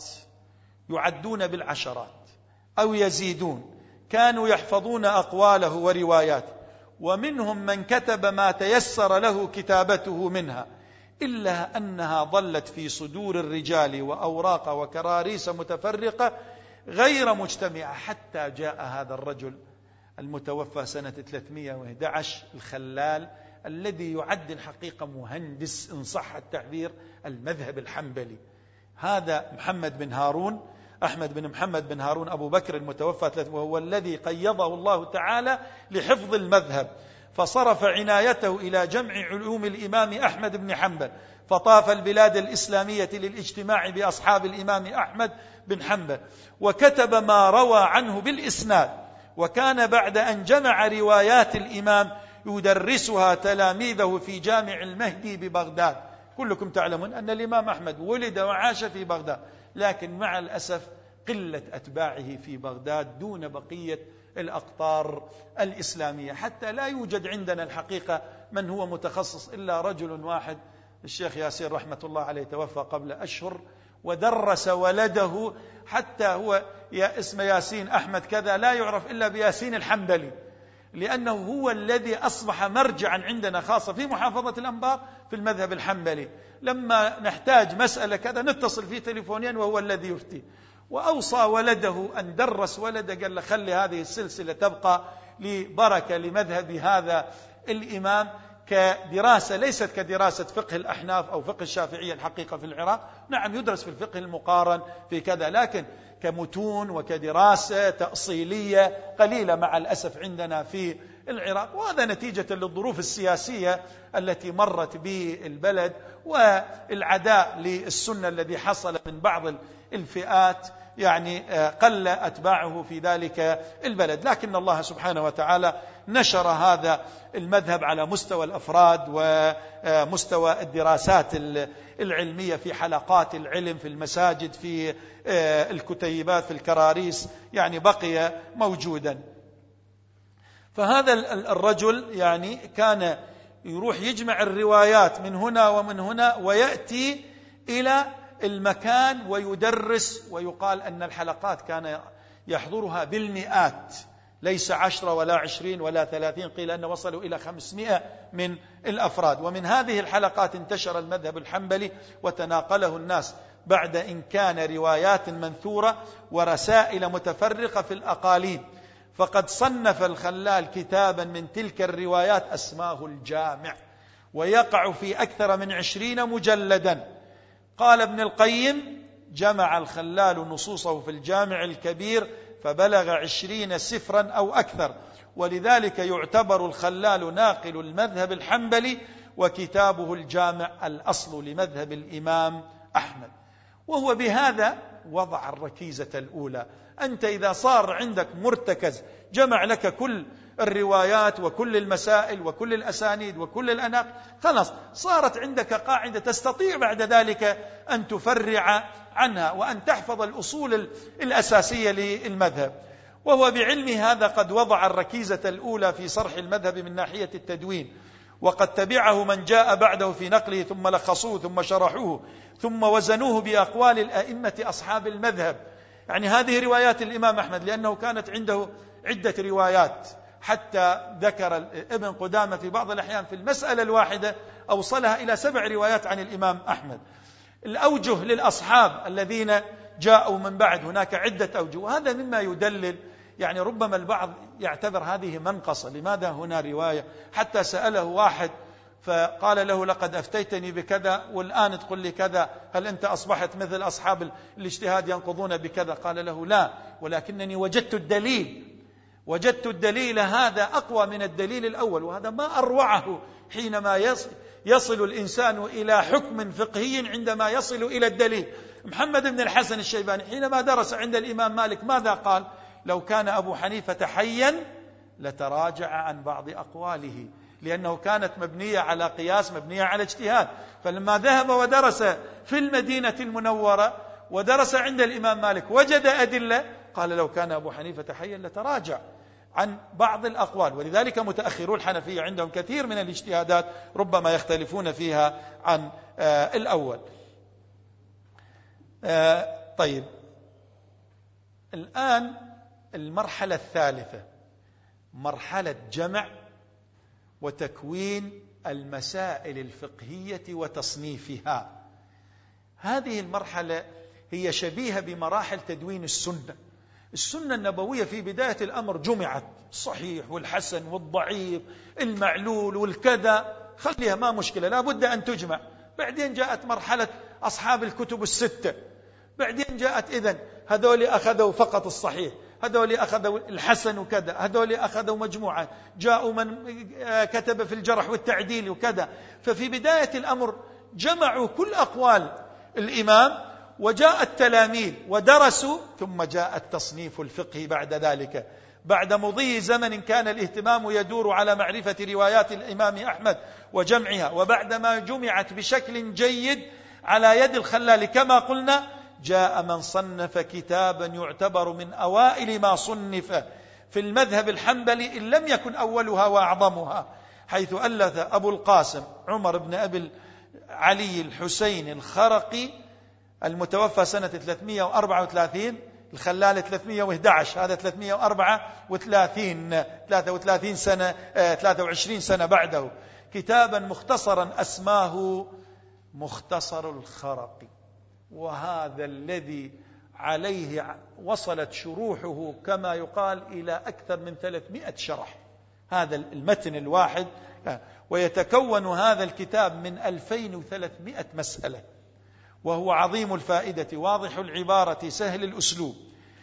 يعدون بالعشرات أو يزيدون، كانوا يحفظون أقواله ورواياته، ومنهم من كتب ما تيسر له كتابته منها، إلا أنها ظلت في صدور الرجال وأوراق وكراريس متفرقة غير مجتمعة، حتى جاء هذا الرجل المتوفى سنة ثلاثمائة وأحد عشر الخلال، الذي يعد الحقيقة مهندس إن صح التعبير المذهب الحنبلي. هذا محمد بن هارون، أحمد بن محمد بن هارون أبو بكر المتوفى، وهو الذي قيضه الله تعالى لحفظ المذهب، فصرف عنايته إلى جمع علوم الإمام أحمد بن حنبل، فطاف البلاد الإسلامية للاجتماع بأصحاب الإمام أحمد بن حنبل، وكتب ما روى عنه بالإسناد. وكان بعد أن جمع روايات الإمام يدرسها تلاميذه في جامع المهدي ببغداد. كلكم تعلمون أن الإمام أحمد ولد وعاش في بغداد، لكن مع الأسف قلة أتباعه في بغداد دون بقية الأقطار الإسلامية، حتى لا يوجد عندنا الحقيقة من هو متخصص إلا رجل واحد، الشيخ ياسين رحمة الله عليه، توفى قبل أشهر، ودرس ولده حتى هو يا اسم ياسين أحمد كذا، لا يعرف إلا بياسين الحنبلي، لأنه هو الذي أصبح مرجعا عندنا خاصة في محافظة الأنبار في المذهب الحنبلي. لما نحتاج مسألة كذا نتصل فيه تليفونيا وهو الذي يفتي. وأوصى ولده أن درس ولده، قال له خلي هذه السلسلة تبقى لبركة لمذهب هذا الإمام كدراسة، ليست كدراسة فقه الأحناف أو فقه الشافعية الحقيقة في العراق، نعم يدرس في الفقه المقارن في كذا، لكن كمتون وكدراسة تأصيلية قليلة مع الأسف عندنا في العراق. وهذا نتيجة للظروف السياسية التي مرت بالبلد والعداء للسنة الذي حصل من بعض الفئات، يعني قل أتباعه في ذلك البلد. لكن الله سبحانه وتعالى نشر هذا المذهب على مستوى الأفراد ومستوى الدراسات العلمية في حلقات العلم في المساجد، في الكتيبات، في الكراريس، يعني بقي موجودا. فهذا الرجل يعني كان يروح يجمع الروايات من هنا ومن هنا ويأتي إلى المكان ويدرس، ويقال أن الحلقات كان يحضرها بالمئات، ليس عشرة ولا عشرين ولا ثلاثين، قيل أن وصلوا إلى خمسمائة من الأفراد. ومن هذه الحلقات انتشر المذهب الحنبلي وتناقله الناس بعد إن كان روايات منثورة ورسائل متفرقة في الأقاليم. فقد صنف الخلال كتابا من تلك الروايات أسماه الجامع، ويقع في أكثر من عشرين مجلدا. قال ابن القيم: جمع الخلال نصوصه في الجامع الكبير فبلغ عشرين سفرا أو أكثر، ولذلك يعتبر الخلال ناقل المذهب الحنبلي، وكتابه الجامع الأصل لمذهب الإمام أحمد. وهو بهذا وضع الركيزة الأولى. أنت إذا صار عندك مرتكز جمع لك كل الروايات وكل المسائل وكل الأسانيد وكل الأناق، خلاص صارت عندك قاعدة تستطيع بعد ذلك أن تفرع عنها وأن تحفظ الأصول الأساسية للمذهب. وهو بعلم هذا قد وضع الركيزة الأولى في صرح المذهب من ناحية التدوين، وقد تبعه من جاء بعده في نقله، ثم لخصوه ثم شرحوه ثم وزنوه بأقوال الأئمة أصحاب المذهب. يعني هذه روايات الإمام أحمد، لأنه كانت عنده عدة روايات، حتى ذكر ابن قدامة في بعض الأحيان في المسألة الواحدة أوصلها إلى سبع روايات عن الإمام أحمد. الأوجه للأصحاب الذين جاءوا من بعد هناك عدة أوجه، وهذا مما يدلل، يعني ربما البعض يعتبر هذه منقصة، لماذا هنا رواية؟ حتى سأله واحد فقال له لقد أفتيتني بكذا والآن تقول لي كذا، هل أنت أصبحت مثل أصحاب الاجتهاد ينقضون بكذا؟ قال له لا، ولكنني وجدت الدليل وجدت الدليل هذا أقوى من الدليل الأول. وهذا ما أروعه حينما يصل, يصل الإنسان إلى حكم فقهي عندما يصل إلى الدليل. محمد بن الحسن الشيباني حينما درس عند الإمام مالك ماذا قال؟ لو كان أبو حنيفة حيا لتراجع عن بعض أقواله، لأنه كانت مبنية على قياس، مبنية على اجتهاد. فلما ذهب ودرس في المدينة المنورة ودرس عند الإمام مالك وجد أدلة، قال لو كان أبو حنيفة حيا لتراجع عن بعض الأقوال. ولذلك متأخرو الحنفية عندهم كثير من الاجتهادات ربما يختلفون فيها عن آه الأول. آه طيب، الآن المرحلة الثالثة، مرحلة جمع وتكوين المسائل الفقهية وتصنيفها. هذه المرحلة هي شبيهة بمراحل تدوين السنة. السنة النبوية في بداية الأمر جمعت، الصحيح والحسن والضعيف، المعلول والكذا، خليها ما مشكلة، لا بد أن تجمع. بعدين جاءت مرحلة أصحاب الكتب الستة، بعدين جاءت إذن هذول أخذوا فقط الصحيح، هذول أخذوا الحسن وكذا، هذول أخذوا مجموعة، جاءوا من كتب في الجرح والتعديل وكذا. ففي بداية الأمر جمعوا كل أقوال الإمام، وجاء التلاميذ ودرسوا، ثم جاء التصنيف الفقهي بعد ذلك. بعد مضي زمن كان الاهتمام يدور على معرفة روايات الإمام أحمد وجمعها، وبعدما جمعت بشكل جيد على يد الخلال كما قلنا، جاء من صنف كتابا يعتبر من أوائل ما صنف في المذهب الحنبلي إن لم يكن أولها وأعظمها، حيث ألف أبو القاسم عمر بن أبي علي الحسين الخرقي المتوفى سنة ثلاثمائة وأربعة وثلاثين، الخلال ثلاثمائة وأحد عشر، هذا ثلاثمائة وأربعة وثلاثين، ثلاثة وثلاثين سنة، ثلاثة وعشرين سنة بعده، كتابا مختصرا أسماه مختصر الخرقي. وهذا الذي عليه وصلت شروحه كما يقال إلى أكثر من ثلاثمائة شرح، هذا المتن الواحد. ويتكون هذا الكتاب من ألفين وثلاثمائة مسألة، وهو عظيم الفائدة، واضح العبارة، سهل الأسلوب.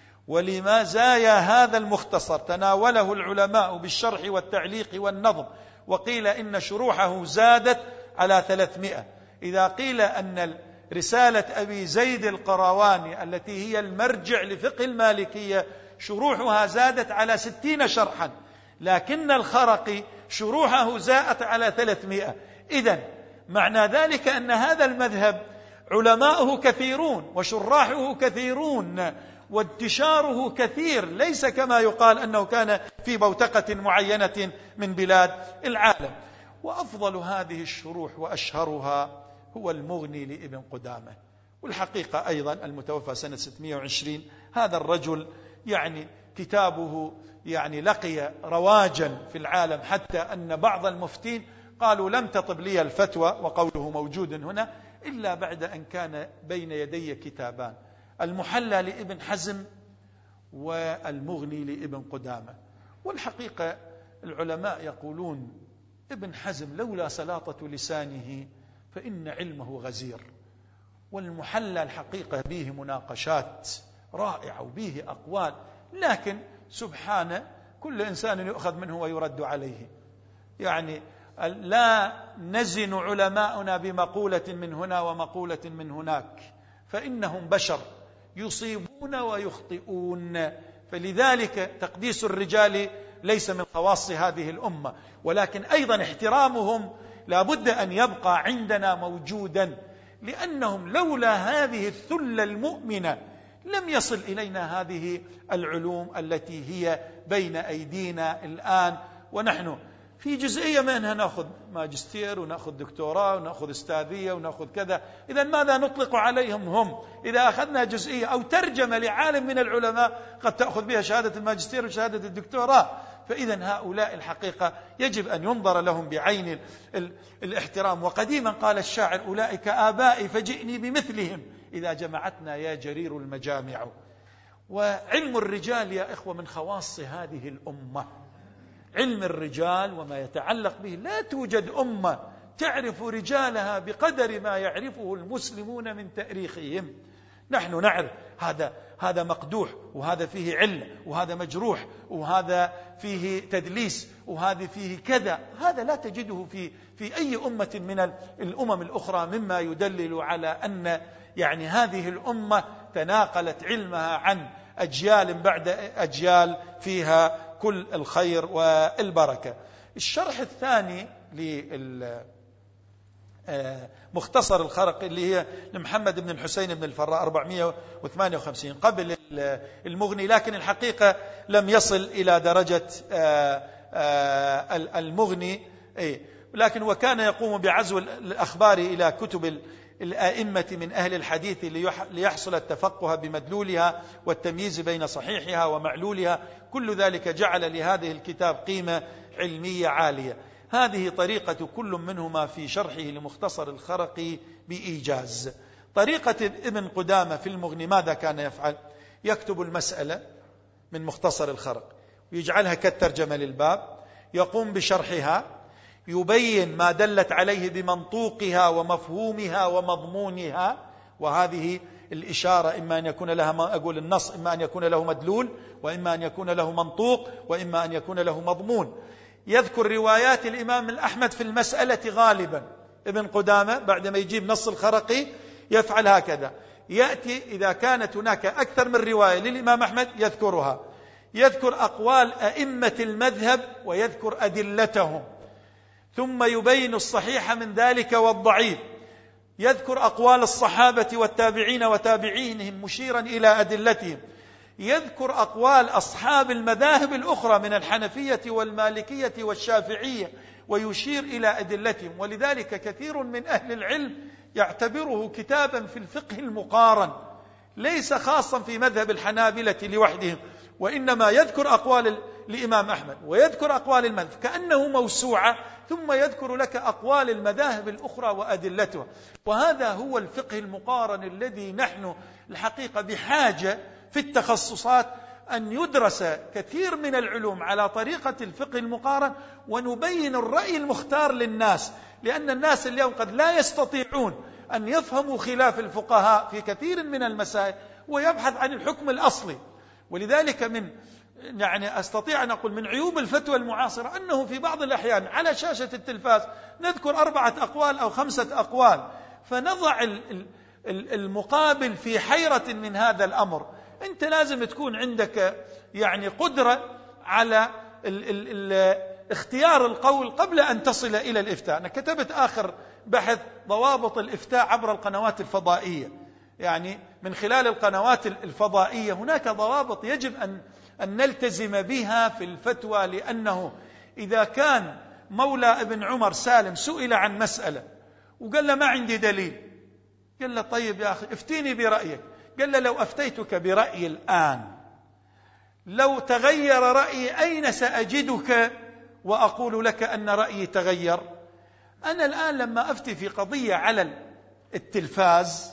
ولمزايا هذا المختصر تناوله العلماء بالشرح والتعليق والنظم، وقيل إن شروحه زادت على ثلاثمائة. إذا قيل أن رسالة أبي زيد القرواني التي هي المرجع لفقه المالكية شروحها زادت على ستين شرحا، لكن الخرقي شروحه زادت على ثلاثمائة. إذن معنى ذلك أن هذا المذهب علماؤه كثيرون وشراحه كثيرون وانتشاره كثير، ليس كما يقال أنه كان في بوتقة معينة من بلاد العالم. وأفضل هذه الشروح وأشهرها هو المغني لابن قدامة، والحقيقة أيضا المتوفى سنة ستمائة وعشرين. هذا الرجل يعني كتابه يعني لقي رواجا في العالم، حتى أن بعض المفتين قالوا لم تطب لي الفتوى، وقوله موجود هنا، إلا بعد أن كان بين يدي كتابان، المحلى لابن حزم والمغني لابن قدامة. والحقيقة العلماء يقولون ابن حزم لولا سلاطة لسانه فإن علمه غزير، والمحلى الحقيقة به مناقشات رائعة وبه أقوال، لكن سبحانه كل إنسان يؤخذ منه ويرد عليه. يعني لا نزن علماؤنا بمقولة من هنا ومقولة من هناك، فإنهم بشر يصيبون ويخطئون. فلذلك تقديس الرجال ليس من خواص هذه الأمة، ولكن أيضا احترامهم لا بد أن يبقى عندنا موجودا، لأنهم لولا هذه الثلة المؤمنة لم يصل إلينا هذه العلوم التي هي بين أيدينا الآن. ونحن في جزئية منها نأخذ ماجستير ونأخذ دكتوراه ونأخذ استاذية ونأخذ كذا. إذا ماذا نطلق عليهم هم؟ إذا أخذنا جزئية أو ترجمة لعالم من العلماء قد تأخذ بها شهادة الماجستير وشهادة الدكتوراه. فإذا هؤلاء الحقيقة يجب أن ينظر لهم بعين الاحترام. وقديما قال الشاعر: أولئك آبائي فجئني بمثلهم إذا جمعتنا يا جرير المجامع. وعلم الرجال يا إخوة من خواص هذه الأمة. علم الرجال وما يتعلق به، لا توجد أمة تعرف رجالها بقدر ما يعرفه المسلمون من تاريخهم. نحن نعرف هذا هذا مقدوح، وهذا فيه علة، وهذا مجروح، وهذا فيه تدليس، وهذا فيه كذا. هذا لا تجده في في أي أمة من الأمم الأخرى، مما يدلل على أن يعني هذه الأمة تناقلت علمها عن أجيال بعد أجيال فيها كل الخير والبركة. الشرح الثاني لمختصر الخرق اللي هي لمحمد بن الحسين بن الفراء أربعمائة وثمانية وخمسين قبل المغني، لكن الحقيقة لم يصل إلى درجة المغني، لكن وكان يقوم بعزو الأخبار إلى كتب الآئمة من أهل الحديث ليحصل التفقه بمدلولها والتمييز بين صحيحها ومعلولها. كل ذلك جعل لهذه الكتاب قيمة علمية عالية. هذه طريقة كل منهما في شرحه لمختصر الخرقي بإيجاز. طريقة ابن قدامة في المغني ماذا كان يفعل؟ يكتب المسألة من مختصر الخرق ويجعلها كالترجمة للباب، يقوم بشرحها، يبين ما دلت عليه بمنطوقها ومفهومها ومضمونها. وهذه الإشارة إما أن يكون لها، ما أقول النص، إما أن يكون له مدلول، وإما أن يكون له منطوق، وإما أن يكون له مضمون. يذكر روايات الإمام الأحمد في المسألة غالبا. ابن قدامة بعد ما يجيب نص الخرقي يفعل هكذا، يأتي إذا كانت هناك أكثر من رواية للإمام أحمد يذكرها، يذكر أقوال أئمة المذهب ويذكر أدلتهم، ثم يبين الصحيح من ذلك والضعيف، يذكر أقوال الصحابة والتابعين وتابعينهم مشيرا إلى أدلتهم، يذكر أقوال أصحاب المذاهب الأخرى من الحنفية والمالكية والشافعية ويشير إلى أدلتهم. ولذلك كثير من أهل العلم يعتبره كتابا في الفقه المقارن، ليس خاصا في مذهب الحنابلة لوحدهم، وإنما يذكر أقوال الإمام أحمد ويذكر أقوال المذهب كأنه موسوعة، ثم يذكر لك أقوال المذاهب الأخرى وأدلتها. وهذا هو الفقه المقارن الذي نحن الحقيقة بحاجة في التخصصات أن يدرس كثير من العلوم على طريقة الفقه المقارن، ونبين الرأي المختار للناس، لأن الناس اليوم قد لا يستطيعون أن يفهموا خلاف الفقهاء في كثير من المسائل ويبحث عن الحكم الأصلي. ولذلك من يعني أستطيع أن أقول من عيوب الفتوى المعاصرة أنه في بعض الأحيان على شاشة التلفاز نذكر أربعة أقوال أو خمسة أقوال، فنضع المقابل في حيرة من هذا الأمر. أنت لازم تكون عندك يعني قدرة على ال ال ال اختيار القول قبل أن تصل إلى الإفتاء. أنا كتبت آخر بحث ضوابط الإفتاء عبر القنوات الفضائية، يعني من خلال القنوات الفضائية هناك ضوابط يجب أن أن نلتزم بها في الفتوى، لأنه إذا كان مولى ابن عمر سالم سئل عن مسألة وقال له ما عندي دليل، قال له طيب يا أخي افتيني برأيك، قال له لو أفتيتك برأيي الآن لو تغير رأيي أين سأجدك وأقول لك أن رأيي تغير؟ أنا الآن لما أفتي في قضية على التلفاز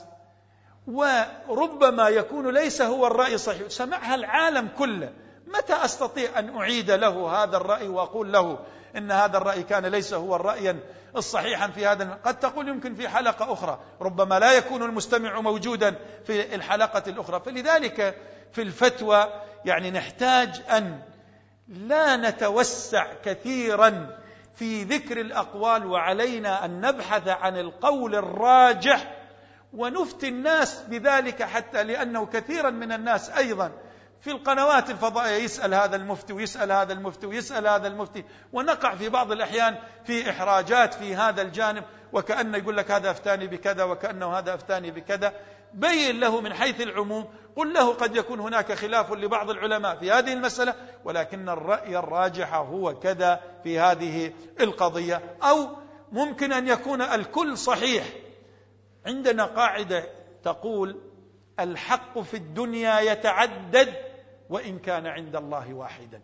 وربما يكون ليس هو الرأي صحيح، سمعها العالم كله، متى أستطيع أن أعيد له هذا الرأي وأقول له إن هذا الرأي كان ليس هو الرأي الصحيحا في هذا؟ قد تقول يمكن في حلقة أخرى، ربما لا يكون المستمع موجودا في الحلقة الأخرى. فلذلك في الفتوى يعني نحتاج أن لا نتوسع كثيرا في ذكر الأقوال، وعلينا أن نبحث عن القول الراجح ونفتي الناس بذلك، حتى لأنه كثيرا من الناس أيضا في القنوات الفضائية يسأل هذا المفتي ويسأل هذا المفتي ويسأل هذا المفتي، ونقع في بعض الأحيان في إحراجات في هذا الجانب، وكأنه يقول لك هذا أفتاني بكذا وكأنه هذا أفتاني بكذا. بين له من حيث العموم، قل له قد يكون هناك خلاف لبعض العلماء في هذه المسألة، ولكن الرأي الراجح هو كذا في هذه القضية، أو ممكن أن يكون الكل صحيح. عندنا قاعدة تقول: الحق في الدنيا يتعدد وإن كان عند الله واحدا.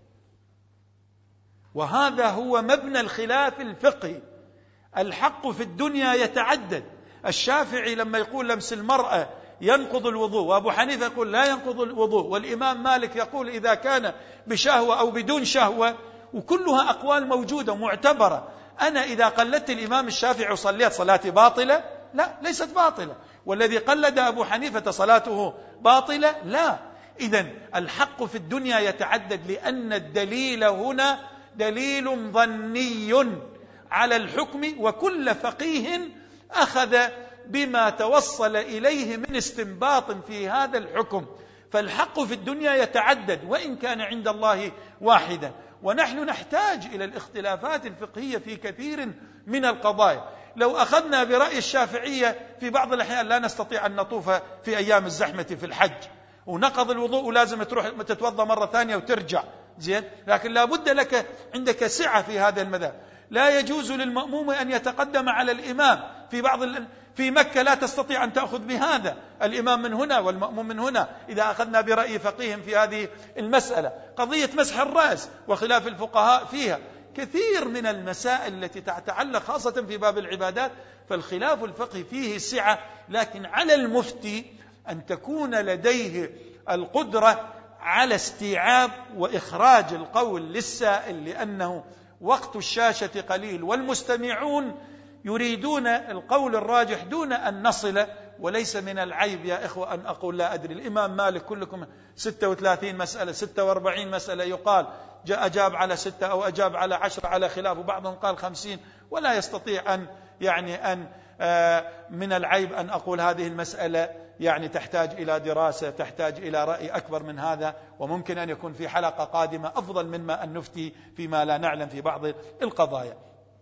وهذا هو مبنى الخلاف الفقهي. الحق في الدنيا يتعدد. الشافعي لما يقول لمس المرأة ينقض الوضوء، وأبو حنيفة يقول لا ينقض الوضوء، والإمام مالك يقول إذا كان بشهوة أو بدون شهوة، وكلها أقوال موجودة ومعتبرة. أنا إذا قلدت الإمام الشافعي وصليت صلاتي باطلة؟ لا، ليست باطلة. والذي قلد أبو حنيفة صلاته باطلة؟ لا. إذن الحق في الدنيا يتعدد، لأن الدليل هنا دليل ظني على الحكم، وكل فقيه أخذ بما توصل إليه من استنباط في هذا الحكم. فالحق في الدنيا يتعدد وإن كان عند الله واحدا. ونحن نحتاج إلى الاختلافات الفقهية في كثير من القضايا. لو أخذنا برأي الشافعية في بعض الأحيان لا نستطيع أن نطوف في أيام الزحمة في الحج، ونقض الوضوء ولازم تروح تتوضأ مرة ثانية وترجع، زين. لكن لا بد لك عندك سعة في هذا المذهب. لا يجوز للمأموم أن يتقدم على الإمام في بعض ال... في مكة لا تستطيع أن تأخذ بهذا، الإمام من هنا والمأموم من هنا، إذا أخذنا برأي فقيه في هذه المسألة. قضية مسح الرأس وخلاف الفقهاء فيها، كثير من المسائل التي تتعلق خاصة في باب العبادات، فالخلاف الفقهي فيه سعة. لكن على المفتي أن تكون لديه القدرة على استيعاب وإخراج القول للسائل، لأنه وقت الشاشة قليل والمستمعون يريدون القول الراجح دون أن نصل. وليس من العيب يا إخوة أن أقول لا أدري. الإمام مالك كلكم ستة وثلاثين مسألة، ستة وأربعين مسألة، يقال جاء أجاب على ستة أو أجاب على عشرة على خلاف، وبعضهم قال خمسين، ولا يستطيع أن يعني أن من العيب أن أقول هذه المسألة يعني تحتاج إلى دراسة، تحتاج إلى رأي أكبر من هذا، وممكن أن يكون في حلقة قادمة أفضل مما أن نفتي فيما لا نعلم في بعض القضايا.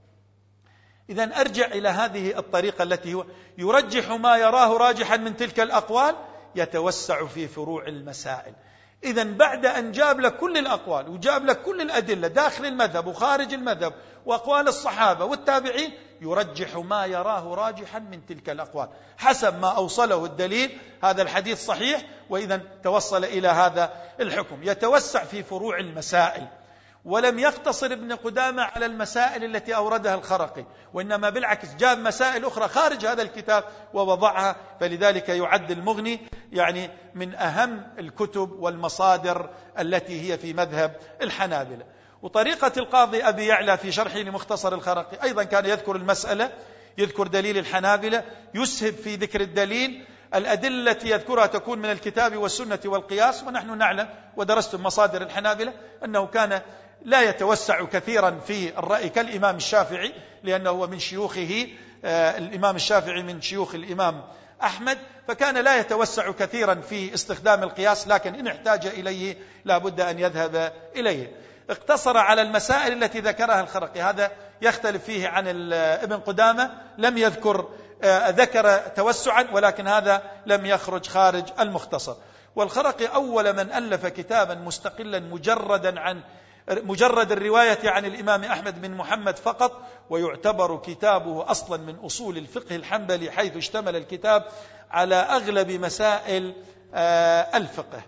إذن أرجع إلى هذه الطريقة التي هو يرجح ما يراه راجحا من تلك الأقوال، يتوسع في فروع المسائل. إذن بعد أن جاب لك كل الأقوال وجاب لك كل الأدلة داخل المذهب وخارج المذهب وأقوال الصحابة والتابعين، يرجح ما يراه راجحا من تلك الأقوال حسب ما أوصله الدليل. هذا الحديث صحيح، وإذن توصل إلى هذا الحكم. يتوسع في فروع المسائل، ولم يقتصر ابن قدامة على المسائل التي أوردها الخرقي، وإنما بالعكس جاب مسائل أخرى خارج هذا الكتاب ووضعها. فلذلك يعد المغني يعني من أهم الكتب والمصادر التي هي في مذهب الحنابلة. وطريقة القاضي أبي يعلى في شرحه لمختصر الخرقي أيضا كان يذكر المسألة، يذكر دليل الحنابلة، يسهب في ذكر الدليل. الأدلة التي يذكرها تكون من الكتاب والسنة والقياس، ونحن نعلم ودرستم مصادر الحنابلة أنه كان لا يتوسع كثيرا في الرأي كالإمام الشافعي، لأنه هو من شيوخه. آه الإمام الشافعي من شيوخ الإمام أحمد، فكان لا يتوسع كثيرا في استخدام القياس، لكن إن احتاج إليه لا بد أن يذهب إليه. اقتصر على المسائل التي ذكرها الخرقي، هذا يختلف فيه عن ابن قدامة، لم يذكر آه ذكر توسعا، ولكن هذا لم يخرج خارج المختصر. والخرقي أول من ألف كتابا مستقلا مجردا عن مجرد الرواية عن الإمام أحمد بن محمد فقط، ويعتبر كتابه أصلا من أصول الفقه الحنبلي، حيث اشتمل الكتاب على أغلب مسائل الفقه.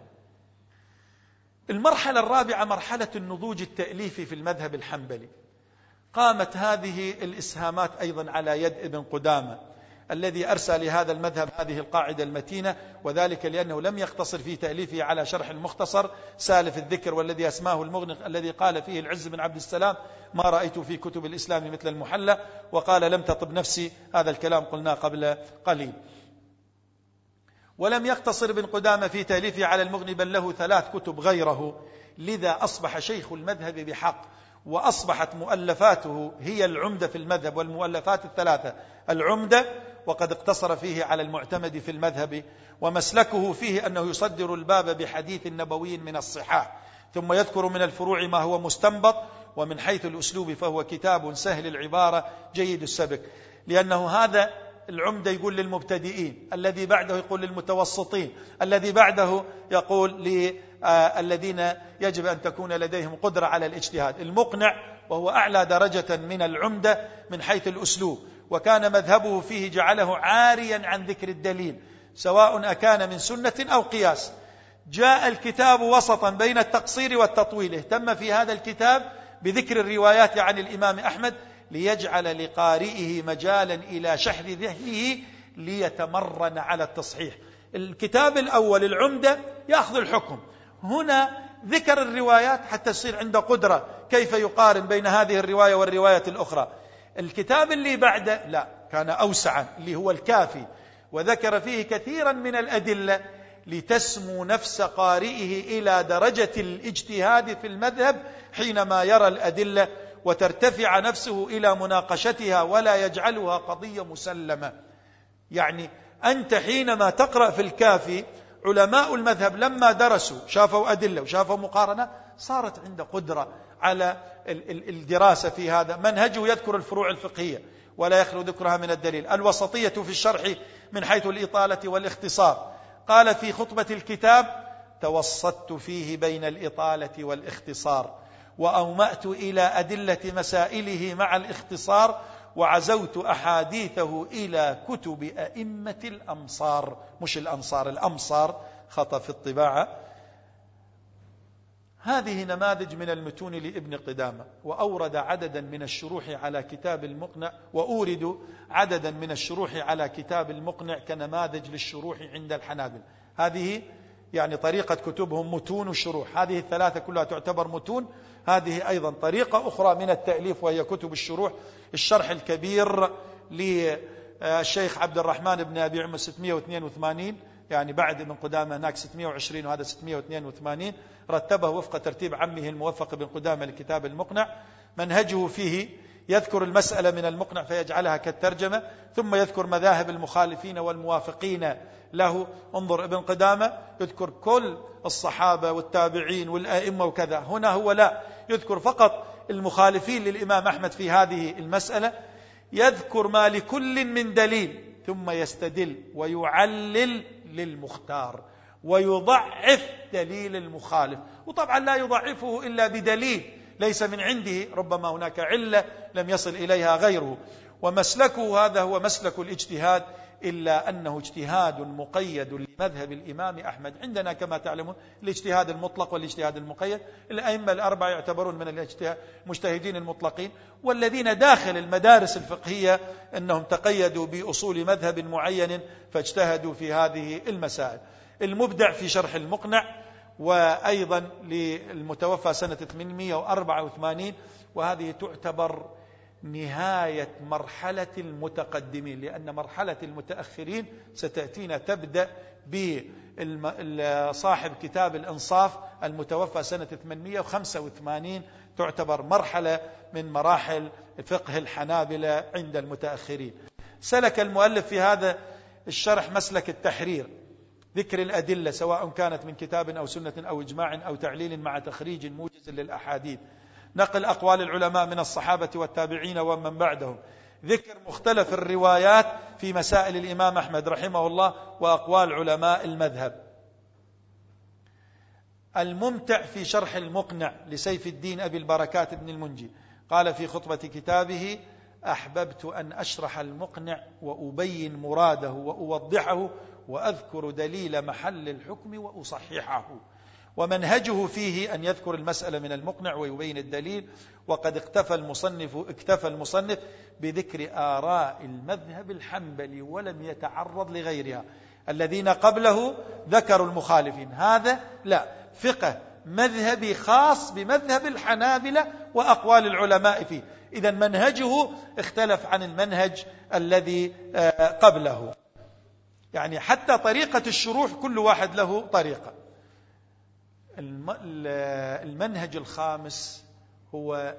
المرحلة الرابعة مرحلة النضوج التأليفي في المذهب الحنبلي. قامت هذه الإسهامات أيضا على يد ابن قدامة الذي أرسى لهذا المذهب هذه القاعدة المتينة، وذلك لأنه لم يقتصر في تأليفه على شرح المختصر سالف الذكر والذي أسماه المغني، الذي قال فيه العز بن عبد السلام ما رأيت في كتب الإسلام مثل المحلى، وقال لم تطب نفسي، هذا الكلام قلنا قبل قليل. ولم يقتصر ابن قدامة في تأليفه على المغني، بل له ثلاث كتب غيره، لذا أصبح شيخ المذهب بحق. وأصبحت مؤلفاته هي العمدة في المذهب، والمؤلفات الثلاثة العمدة، وقد اقتصر فيه على المعتمد في المذهب. ومسلكه فيه أنه يصدر الباب بحديث نبوي من الصحاح، ثم يذكر من الفروع ما هو مستنبط، ومن حيث الأسلوب فهو كتاب سهل العبارة جيد السبك، لأنه هذا العمدة يقول للمبتدئين، الذي بعده يقول للمتوسطين، الذي بعده يقول للذين يجب أن تكون لديهم قدرة على الاجتهاد. المقنع وهو أعلى درجة من العمدة من حيث الأسلوب، وكان مذهبه فيه جعله عاريا عن ذكر الدليل سواء أكان من سنة أو قياس. جاء الكتاب وسطا بين التقصير والتطويل، اهتم في هذا الكتاب بذكر الروايات عن الإمام أحمد ليجعل لقارئه مجالا إلى شحذ ذهنه ليتمرن على التصحيح. الكتاب الأول العمدة يأخذ الحكم، هنا ذكر الروايات حتى يصير عنده قدرة كيف يقارن بين هذه الرواية والرواية الأخرى. الكتاب اللي بعده لا، كان أوسعا، اللي هو الكافي، وذكر فيه كثيرا من الأدلة لتسمو نفس قارئه إلى درجة الاجتهاد في المذهب حينما يرى الأدلة، وترتفع نفسه إلى مناقشتها ولا يجعلها قضية مسلمة. يعني أنت حينما تقرأ في الكافي، علماء المذهب لما درسوا شافوا أدلة وشافوا مقارنة، صارت عنده قدرة على الدراسة في هذا. منهجه يذكر الفروع الفقهية ولا يخلو ذكرها من الدليل. الوسطية في الشرح من حيث الإطالة والاختصار. قال في خطبة الكتاب: توسطت فيه بين الإطالة والاختصار، وأومأت إلى أدلة مسائله مع الاختصار، وعزوت أحاديثه إلى كتب أئمة الأمصار، مش الأنصار، الأمصار، خطأ في الطباعة. هذه نماذج من المتون لابن قدامة. وأورد عددا من الشروح على كتاب المقنع، وأورد عددا من الشروح على كتاب المقنع كنماذج للشروح عند الحنابلة. هذه يعني طريقة كتبهم متون الشروح، هذه الثلاثة كلها تعتبر متون. هذه أيضا طريقة أخرى من التأليف وهي كتب الشروح. الشرح الكبير للشيخ عبد الرحمن بن أبي عمر ستمائة واثنين وثمانين، يعني بعد ابن قدامة هناك ستمائة وعشرين وهذا ستمائة واثنين وثمانين، رتبه وفق ترتيب عمه الموفق ابن قدامة لكتاب المقنع. منهجه فيه يذكر المسألة من المقنع فيجعلها كالترجمة، ثم يذكر مذاهب المخالفين والموافقين له. انظر ابن قدامة يذكر كل الصحابة والتابعين والآئمة وكذا، هنا هو لا يذكر فقط المخالفين للإمام أحمد في هذه المسألة، يذكر ما لكل من دليل، ثم يستدل ويعلل للمختار ويضعف دليل المخالف. وطبعا لا يضعفه إلا بدليل ليس من عنده، ربما هناك علة لم يصل إليها غيره. ومسلكه هذا هو مسلك الاجتهاد، إلا أنه اجتهاد مقيد لمذهب الإمام أحمد. عندنا كما تعلمون الاجتهاد المطلق والاجتهاد المقيد. الأئمة الأربعة يعتبرون من المجتهدين المطلقين، والذين داخل المدارس الفقهية أنهم تقيدوا بأصول مذهب معين فاجتهدوا في هذه المسائل. المبدع في شرح المقنع، وأيضا للمتوفى سنة ثمانمائة وأربعة وثمانين، وهذه تعتبر نهاية مرحلة المتقدمين، لأن مرحلة المتأخرين ستأتينا تبدأ بصاحب كتاب الإنصاف المتوفى سنة ثمانمائة وخمسة وثمانين، تعتبر مرحلة من مراحل فقه الحنابلة عند المتأخرين. سلك المؤلف في هذا الشرح مسلك التحرير، ذكر الأدلة سواء كانت من كتاب أو سنة أو إجماع أو تعليل مع تخريج موجز للأحاديث، نقل أقوال العلماء من الصحابة والتابعين ومن بعدهم، ذكر مختلف الروايات في مسائل الإمام أحمد رحمه الله وأقوال علماء المذهب. الممتع في شرح المقنع لسيف الدين أبي البركات بن المنجي قال في خطبة كتابه: أحببت أن أشرح المقنع وأبين مراده وأوضحه وأذكر دليل محل الحكم وأصححه. ومنهجه فيه أن يذكر المسألة من المقنع ويبين الدليل. وقد اكتفى المصنف اكتفى المصنف بذكر آراء المذهب الحنبلي ولم يتعرض لغيرها. الذين قبله ذكروا المخالفين، هذا لا، فقه مذهبي خاص بمذهب الحنابلة وأقوال العلماء فيه. إذن منهجه اختلف عن المنهج الذي قبله. يعني حتى طريقة الشروح كل واحد له طريقة. المنهج الخامس هو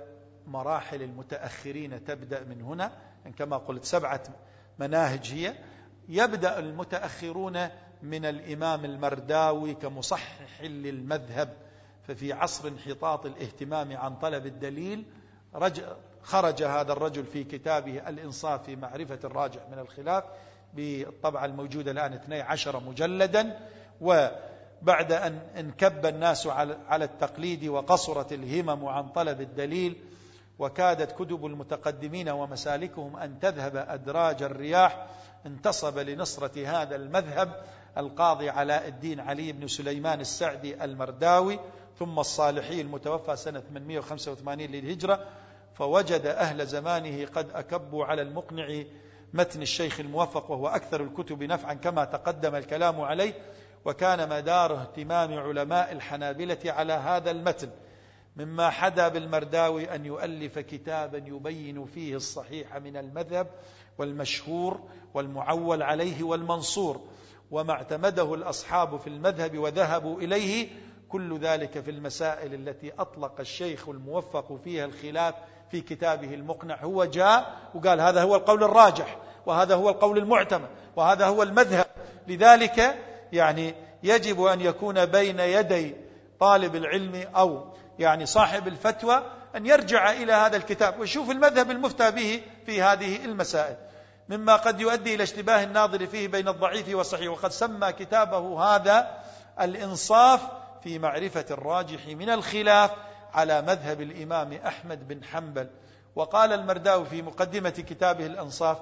مراحل المتأخرين تبدأ من هنا، كما قلت سبعة مناهج هي. يبدأ المتأخرون من الإمام المرداوي كمصحح للمذهب، ففي عصر انحطاط الاهتمام عن طلب الدليل خرج هذا الرجل في كتابه الإنصاف في معرفة الراجح من الخلاف بالطبعة الموجودة الآن اثني عشر مجلدا. وبعد أن انكب الناس على التقليد وقصرت الهمم عن طلب الدليل وكادت كتب المتقدمين ومسالكهم أن تذهب أدراج الرياح، انتصب لنصرة هذا المذهب القاضي علاء الدين علي بن سليمان السعدي المرداوي ثم الصالحي المتوفى سنة ثمانمائة وخمسة وثمانين للهجرة، فوجد أهل زمانه قد أكبوا على المقنع متن الشيخ الموفق، وهو أكثر الكتب نفعا كما تقدم الكلام عليه. وكان مدار اهتمام علماء الحنابلة على هذا المتن، مما حدا بالمرداوي أن يؤلف كتابا يبين فيه الصحيح من المذهب والمشهور والمعول عليه والمنصور، وما اعتمده الأصحاب في المذهب وذهبوا إليه، كل ذلك في المسائل التي أطلق الشيخ الموفق فيها الخلاف في كتابه المقنع. هو جاء وقال هذا هو القول الراجح، وهذا هو القول المعتمد، وهذا هو المذهب. لذلك يعني يجب أن يكون بين يدي طالب العلم أو يعني صاحب الفتوى أن يرجع إلى هذا الكتاب ويشوف المذهب المفتى به في هذه المسائل، مما قد يؤدي إلى اشتباه الناظر فيه بين الضعيف والصحيح. وقد سمى كتابه هذا الإنصاف في معرفة الراجح من الخلاف على مذهب الإمام أحمد بن حنبل. وقال المرداوي في مقدمة كتابه الإنصاف: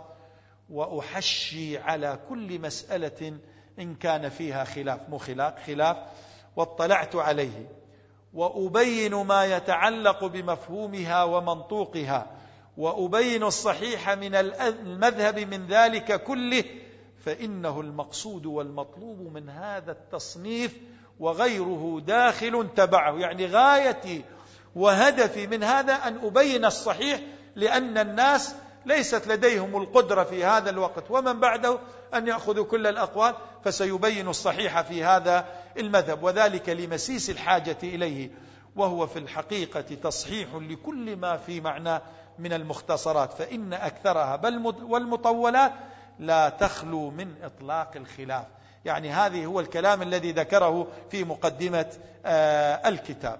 وأحشي على كل مسألة إن كان فيها خلاف، مو خلاف خلاف واطلعت عليه، وأبين ما يتعلق بمفهومها ومنطوقها، وأبين الصحيح من المذهب من ذلك كله، فإنه المقصود والمطلوب من هذا التصنيف وغيره داخل تبعه. يعني غايتي وهدفي من هذا أن أبين الصحيح، لأن الناس ليست لديهم القدرة في هذا الوقت ومن بعده أن يأخذوا كل الأقوال، فسيبين الصحيح في هذا المذهب، وذلك لمسيس الحاجة إليه، وهو في الحقيقة تصحيح لكل ما في معنى من المختصرات، فإن أكثرها بل والمطولات لا تخلو من إطلاق الخلاف. يعني هذه هو الكلام الذي ذكره في مقدمة آه الكتاب.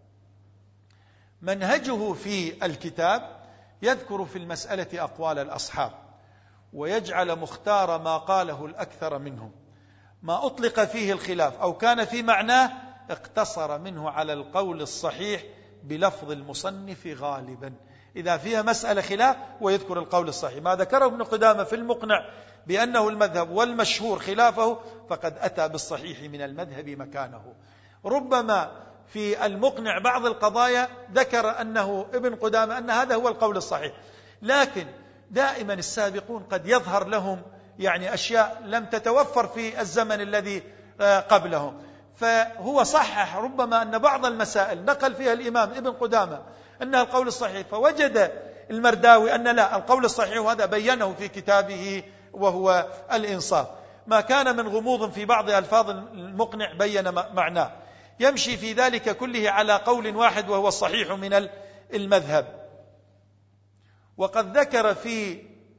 منهجه في الكتاب يذكر في المسألة أقوال الأصحاب، ويجعل مختار ما قاله الأكثر منهم، ما أطلق فيه الخلاف أو كان في معناه اقتصر منه على القول الصحيح بلفظ المصنف غالبا. إذا فيها مسألة خلاف ويذكر القول الصحيح. ما ذكره ابن قدامة في المقنع بأنه المذهب والمشهور خلافه، فقد أتى بالصحيح من المذهب مكانه. ربما في المقنع بعض القضايا ذكر أنه ابن قدامة أن هذا هو القول الصحيح، لكن دائما السابقون قد يظهر لهم يعني أشياء لم تتوفر في الزمن الذي قبلهم، فهو صحح ربما أن بعض المسائل نقل فيها الإمام ابن قدامة أنها القول الصحيح، فوجد المرداوي أن لا، القول الصحيح، وهذا بينه في كتابه وهو الإنصاف. ما كان من غموض في بعض ألفاظ المقنع بين معناه، يمشي في ذلك كله على قول واحد وهو الصحيح من المذهب. وقد ذكر في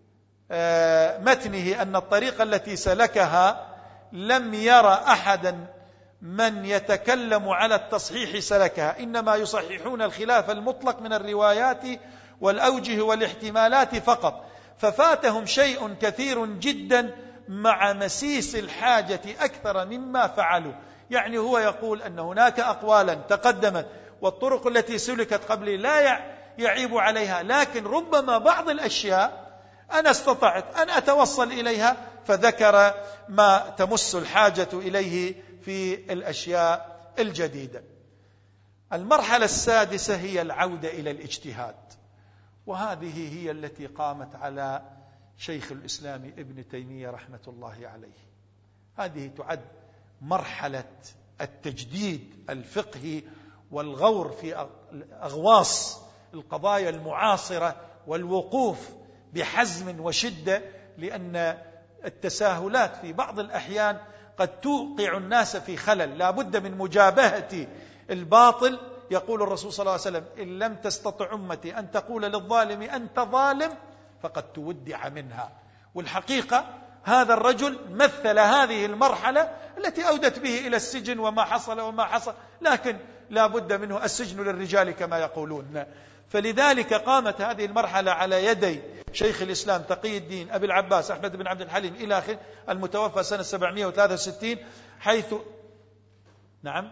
متنه أن الطريقة التي سلكها لم يرى أحدا من يتكلم على التصحيح سلكها، إنما يصححون الخلاف المطلق من الروايات والأوجه والاحتمالات فقط، ففاتهم شيء كثير جدا مع مسيس الحاجة أكثر مما فعلوا. يعني هو يقول أن هناك أقوالا تقدمت والطرق التي سلكت قبل لا يعيب عليها، لكن ربما بعض الأشياء أنا استطعت أن أتوصل إليها، فذكر ما تمس الحاجة إليه في الأشياء الجديدة. المرحلة السادسة هي العودة إلى الاجتهاد، وهذه هي التي قامت على شيخ الإسلام ابن تيمية رحمة الله عليه. هذه تعد مرحلة التجديد الفقهي والغور في أغواص القضايا المعاصرة والوقوف بحزم وشدة، لأن التساهلات في بعض الأحيان قد توقع الناس في خلل. لا بد من مجابهة الباطل يقول الرسول صلى الله عليه وسلم: إن لم تستطع أمتي أن تقول للظالم أنت ظالم فقد تودع منها. والحقيقة هذا الرجل مثل هذه المرحلة التي أودت به إلى السجن وما حصل وما حصل، لكن لا بد منه، السجن للرجال كما يقولون. فلذلك قامت هذه المرحلة على يدي شيخ الإسلام تقي الدين أبي العباس أحمد بن عبد الحليم إلى آخره، المتوفى سنة سبعمائة وثلاثة وستين، حيث نعم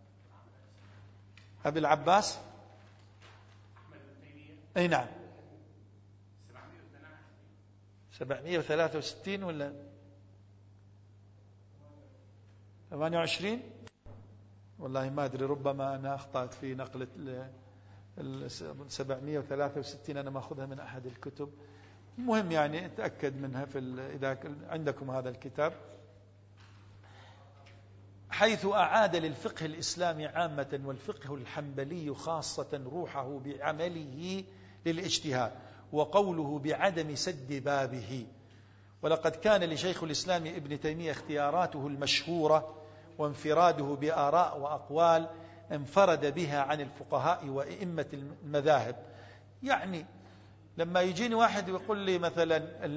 أبي العباس أي نعم سبعمائة وثلاثة وستين ولا ثمانية وعشرين، والله ما أدري، ربما أنا أخطأت في نقلة سبعمائة وثلاثة وستين، أنا ما أخذها من أحد الكتب، المهم يعني أتأكد منها في إذا عندكم هذا الكتاب. حيث أعاد للفقه الإسلامي عامة والفقه الحنبلي خاصة روحه بعمله للاجتهاد، وقوله بعدم سد بابه. ولقد كان لشيخ الإسلام ابن تيمية اختياراته المشهورة وانفراده بآراء وأقوال انفرد بها عن الفقهاء وأئمة المذاهب. يعني لما يجيني واحد ويقول لي مثلا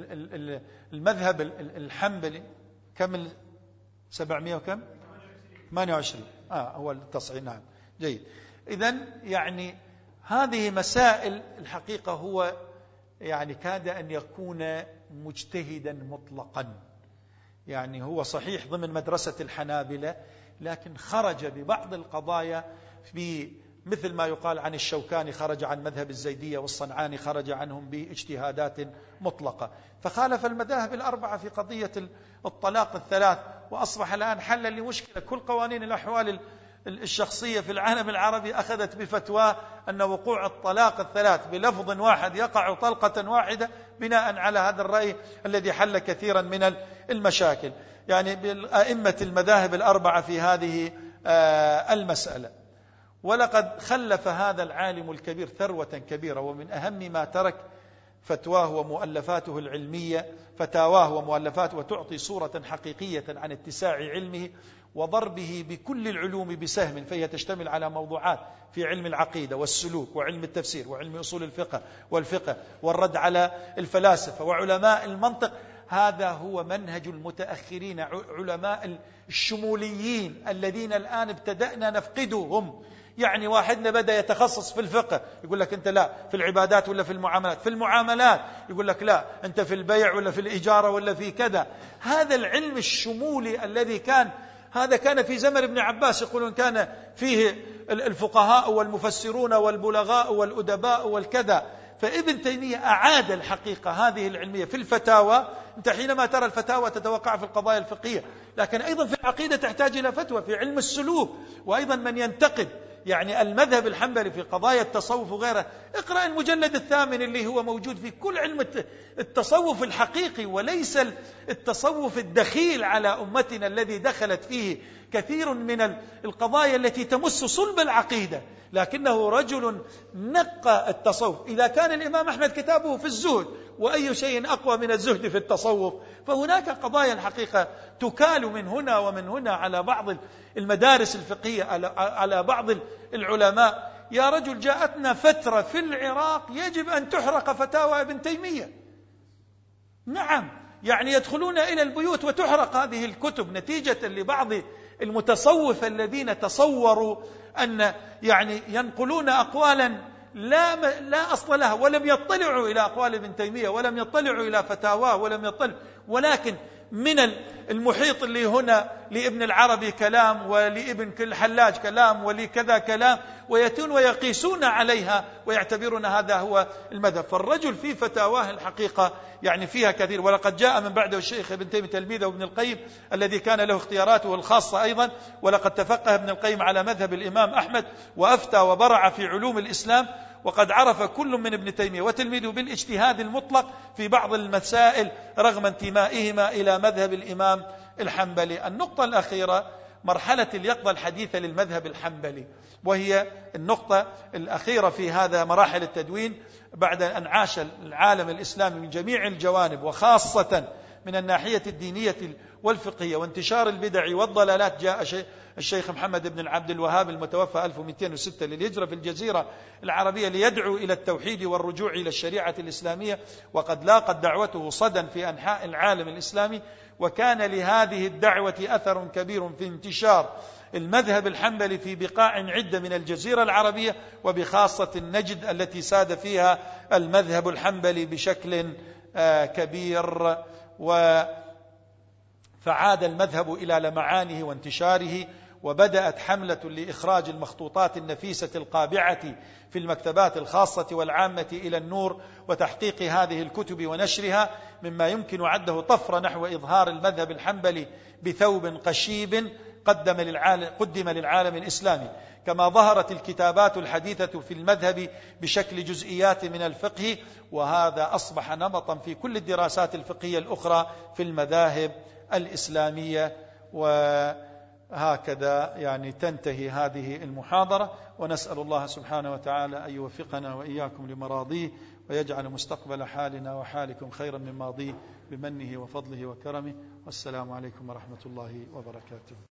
المذهب الحنبلي كم سبعمائة وكم ثمانية وعشرين آه هو التصحيح، نعم جيد. إذن يعني هذه مسائل الحقيقة هو يعني كاد أن يكون مجتهدا مطلقا، يعني هو صحيح ضمن مدرسة الحنابلة، لكن خرج ببعض القضايا في مثل ما يقال عن الشوكاني خرج عن مذهب الزيدية، والصنعاني خرج عنهم باجتهادات مطلقة، فخالف المذاهب الأربعة في قضية الطلاق الثلاث، وأصبح الآن حلا لمشكلة. كل قوانين الأحوال الشخصية في العالم العربي أخذت بفتوى أن وقوع الطلاق الثلاث بلفظ واحد يقع طلقة واحدة بناء على هذا الرأي الذي حل كثيرا من المشاكل، يعني بأئمة المذاهب الأربعة في هذه المسألة. ولقد خلف هذا العالم الكبير ثروة كبيرة، ومن أهم ما ترك فتواه ومؤلفاته العلمية، فتاواه ومؤلفاته، وتعطي صورة حقيقية عن اتساع علمه وضربه بكل العلوم بسهم، فهي تشتمل على موضوعات في علم العقيدة والسلوك وعلم التفسير وعلم أصول الفقه والفقه والرد على الفلاسفة وعلماء المنطق. هذا هو منهج المتأخرين، علماء الشموليين الذين الآن ابتدأنا نفقدهم. يعني واحدنا بدأ يتخصص في الفقه يقول لك أنت لا في العبادات ولا في المعاملات، في المعاملات يقول لك لا أنت في البيع ولا في الإجارة ولا في كذا. هذا العلم الشمولي الذي كان هذا كان في زمن ابن عباس، يقولون كان فيه الفقهاء والمفسرون والبلغاء والأدباء والكذا. فابن تيمية أعاد الحقيقة هذه العلمية في الفتاوى. أنت حينما ترى الفتاوى تتوقع في القضايا الفقهية، لكن أيضا في العقيدة تحتاج إلى فتوى، في علم السلوك، وأيضا من ينتقد يعني المذهب الحنبلي في قضايا التصوف وغيره. اقرأ المجلد الثامن اللي هو موجود في كل علم التصوف الحقيقي، وليس التصوف الدخيل على أمتنا الذي دخلت فيه كثير من القضايا التي تمس صلب العقيدة، لكنه رجل نقى التصوف. إذا كان الإمام أحمد كتابه في الزهد، وأي شيء أقوى من الزهد في التصوف؟ فهناك قضايا الحقيقة تكال من هنا ومن هنا على بعض المدارس الفقهية، على بعض العلماء. يا رجل جاءتنا فترة في العراق يجب أن تحرق فتاوى ابن تيمية، نعم، يعني يدخلون إلى البيوت وتحرق هذه الكتب نتيجة لبعض المتصوف الذين تصوروا أن يعني ينقلون أقوالا لا لا أصل لها، ولم يطلعوا إلى أقوال ابن تيمية، ولم يطلعوا إلى فتاواه، ولم يطلع، ولكن من المحيط اللي هنا لابن العربي كلام، ولابن الحلاج كلام، ولكذا كلام، ويتون ويقيسون عليها ويعتبرون هذا هو المذهب. فالرجل في فتاواه الحقيقة يعني فيها كثير. ولقد جاء من بعده الشيخ ابن تيمية تلميذه ابن القيم الذي كان له اختياراته الخاصة أيضا. ولقد تفقه ابن القيم على مذهب الإمام أحمد وأفتى وبرع في علوم الإسلام. وقد عرف كل من ابن تيمية وتلميذه بالاجتهاد المطلق في بعض المسائل رغم انتمائهما إلى مذهب الإمام الحنبلي. النقطة الأخيرة مرحلة اليقظة الحديثة للمذهب الحنبلي، وهي النقطة الأخيرة في هذا مراحل التدوين بعد أن عاش العالم الإسلامي من جميع الجوانب، وخاصة من الناحية الدينية والفقهية وانتشار البدع والضلالات. جاء الشيخ محمد بن عبد الوهاب المتوفى ألف ومئتين وستة للهجرة في الجزيرة العربية ليدعو إلى التوحيد والرجوع إلى الشريعة الإسلامية، وقد لاقت دعوته صدى في أنحاء العالم الإسلامي، وكان لهذه الدعوة أثر كبير في انتشار المذهب الحنبلي في بقاع عدة من الجزيرة العربية، وبخاصة النجد التي ساد فيها المذهب الحنبلي بشكل كبير. فعاد المذهب إلى لمعانه وانتشاره، وبدأت حملة لإخراج المخطوطات النفيسة القابعة في المكتبات الخاصة والعامة إلى النور، وتحقيق هذه الكتب ونشرها، مما يمكن عده طفرة نحو إظهار المذهب الحنبلي بثوب قشيب قدم للعالم, قدم للعالم الإسلامي. كما ظهرت الكتابات الحديثة في المذهب بشكل جزئيات من الفقه، وهذا أصبح نمطا في كل الدراسات الفقهية الأخرى في المذاهب الإسلامية. وهكذا يعني تنتهي هذه المحاضرة، ونسأل الله سبحانه وتعالى أن يوفقنا وإياكم لمراضيه، ويجعل مستقبل حالنا وحالكم خيرا من ماضيه بمنه وفضله وكرمه. والسلام عليكم ورحمة الله وبركاته.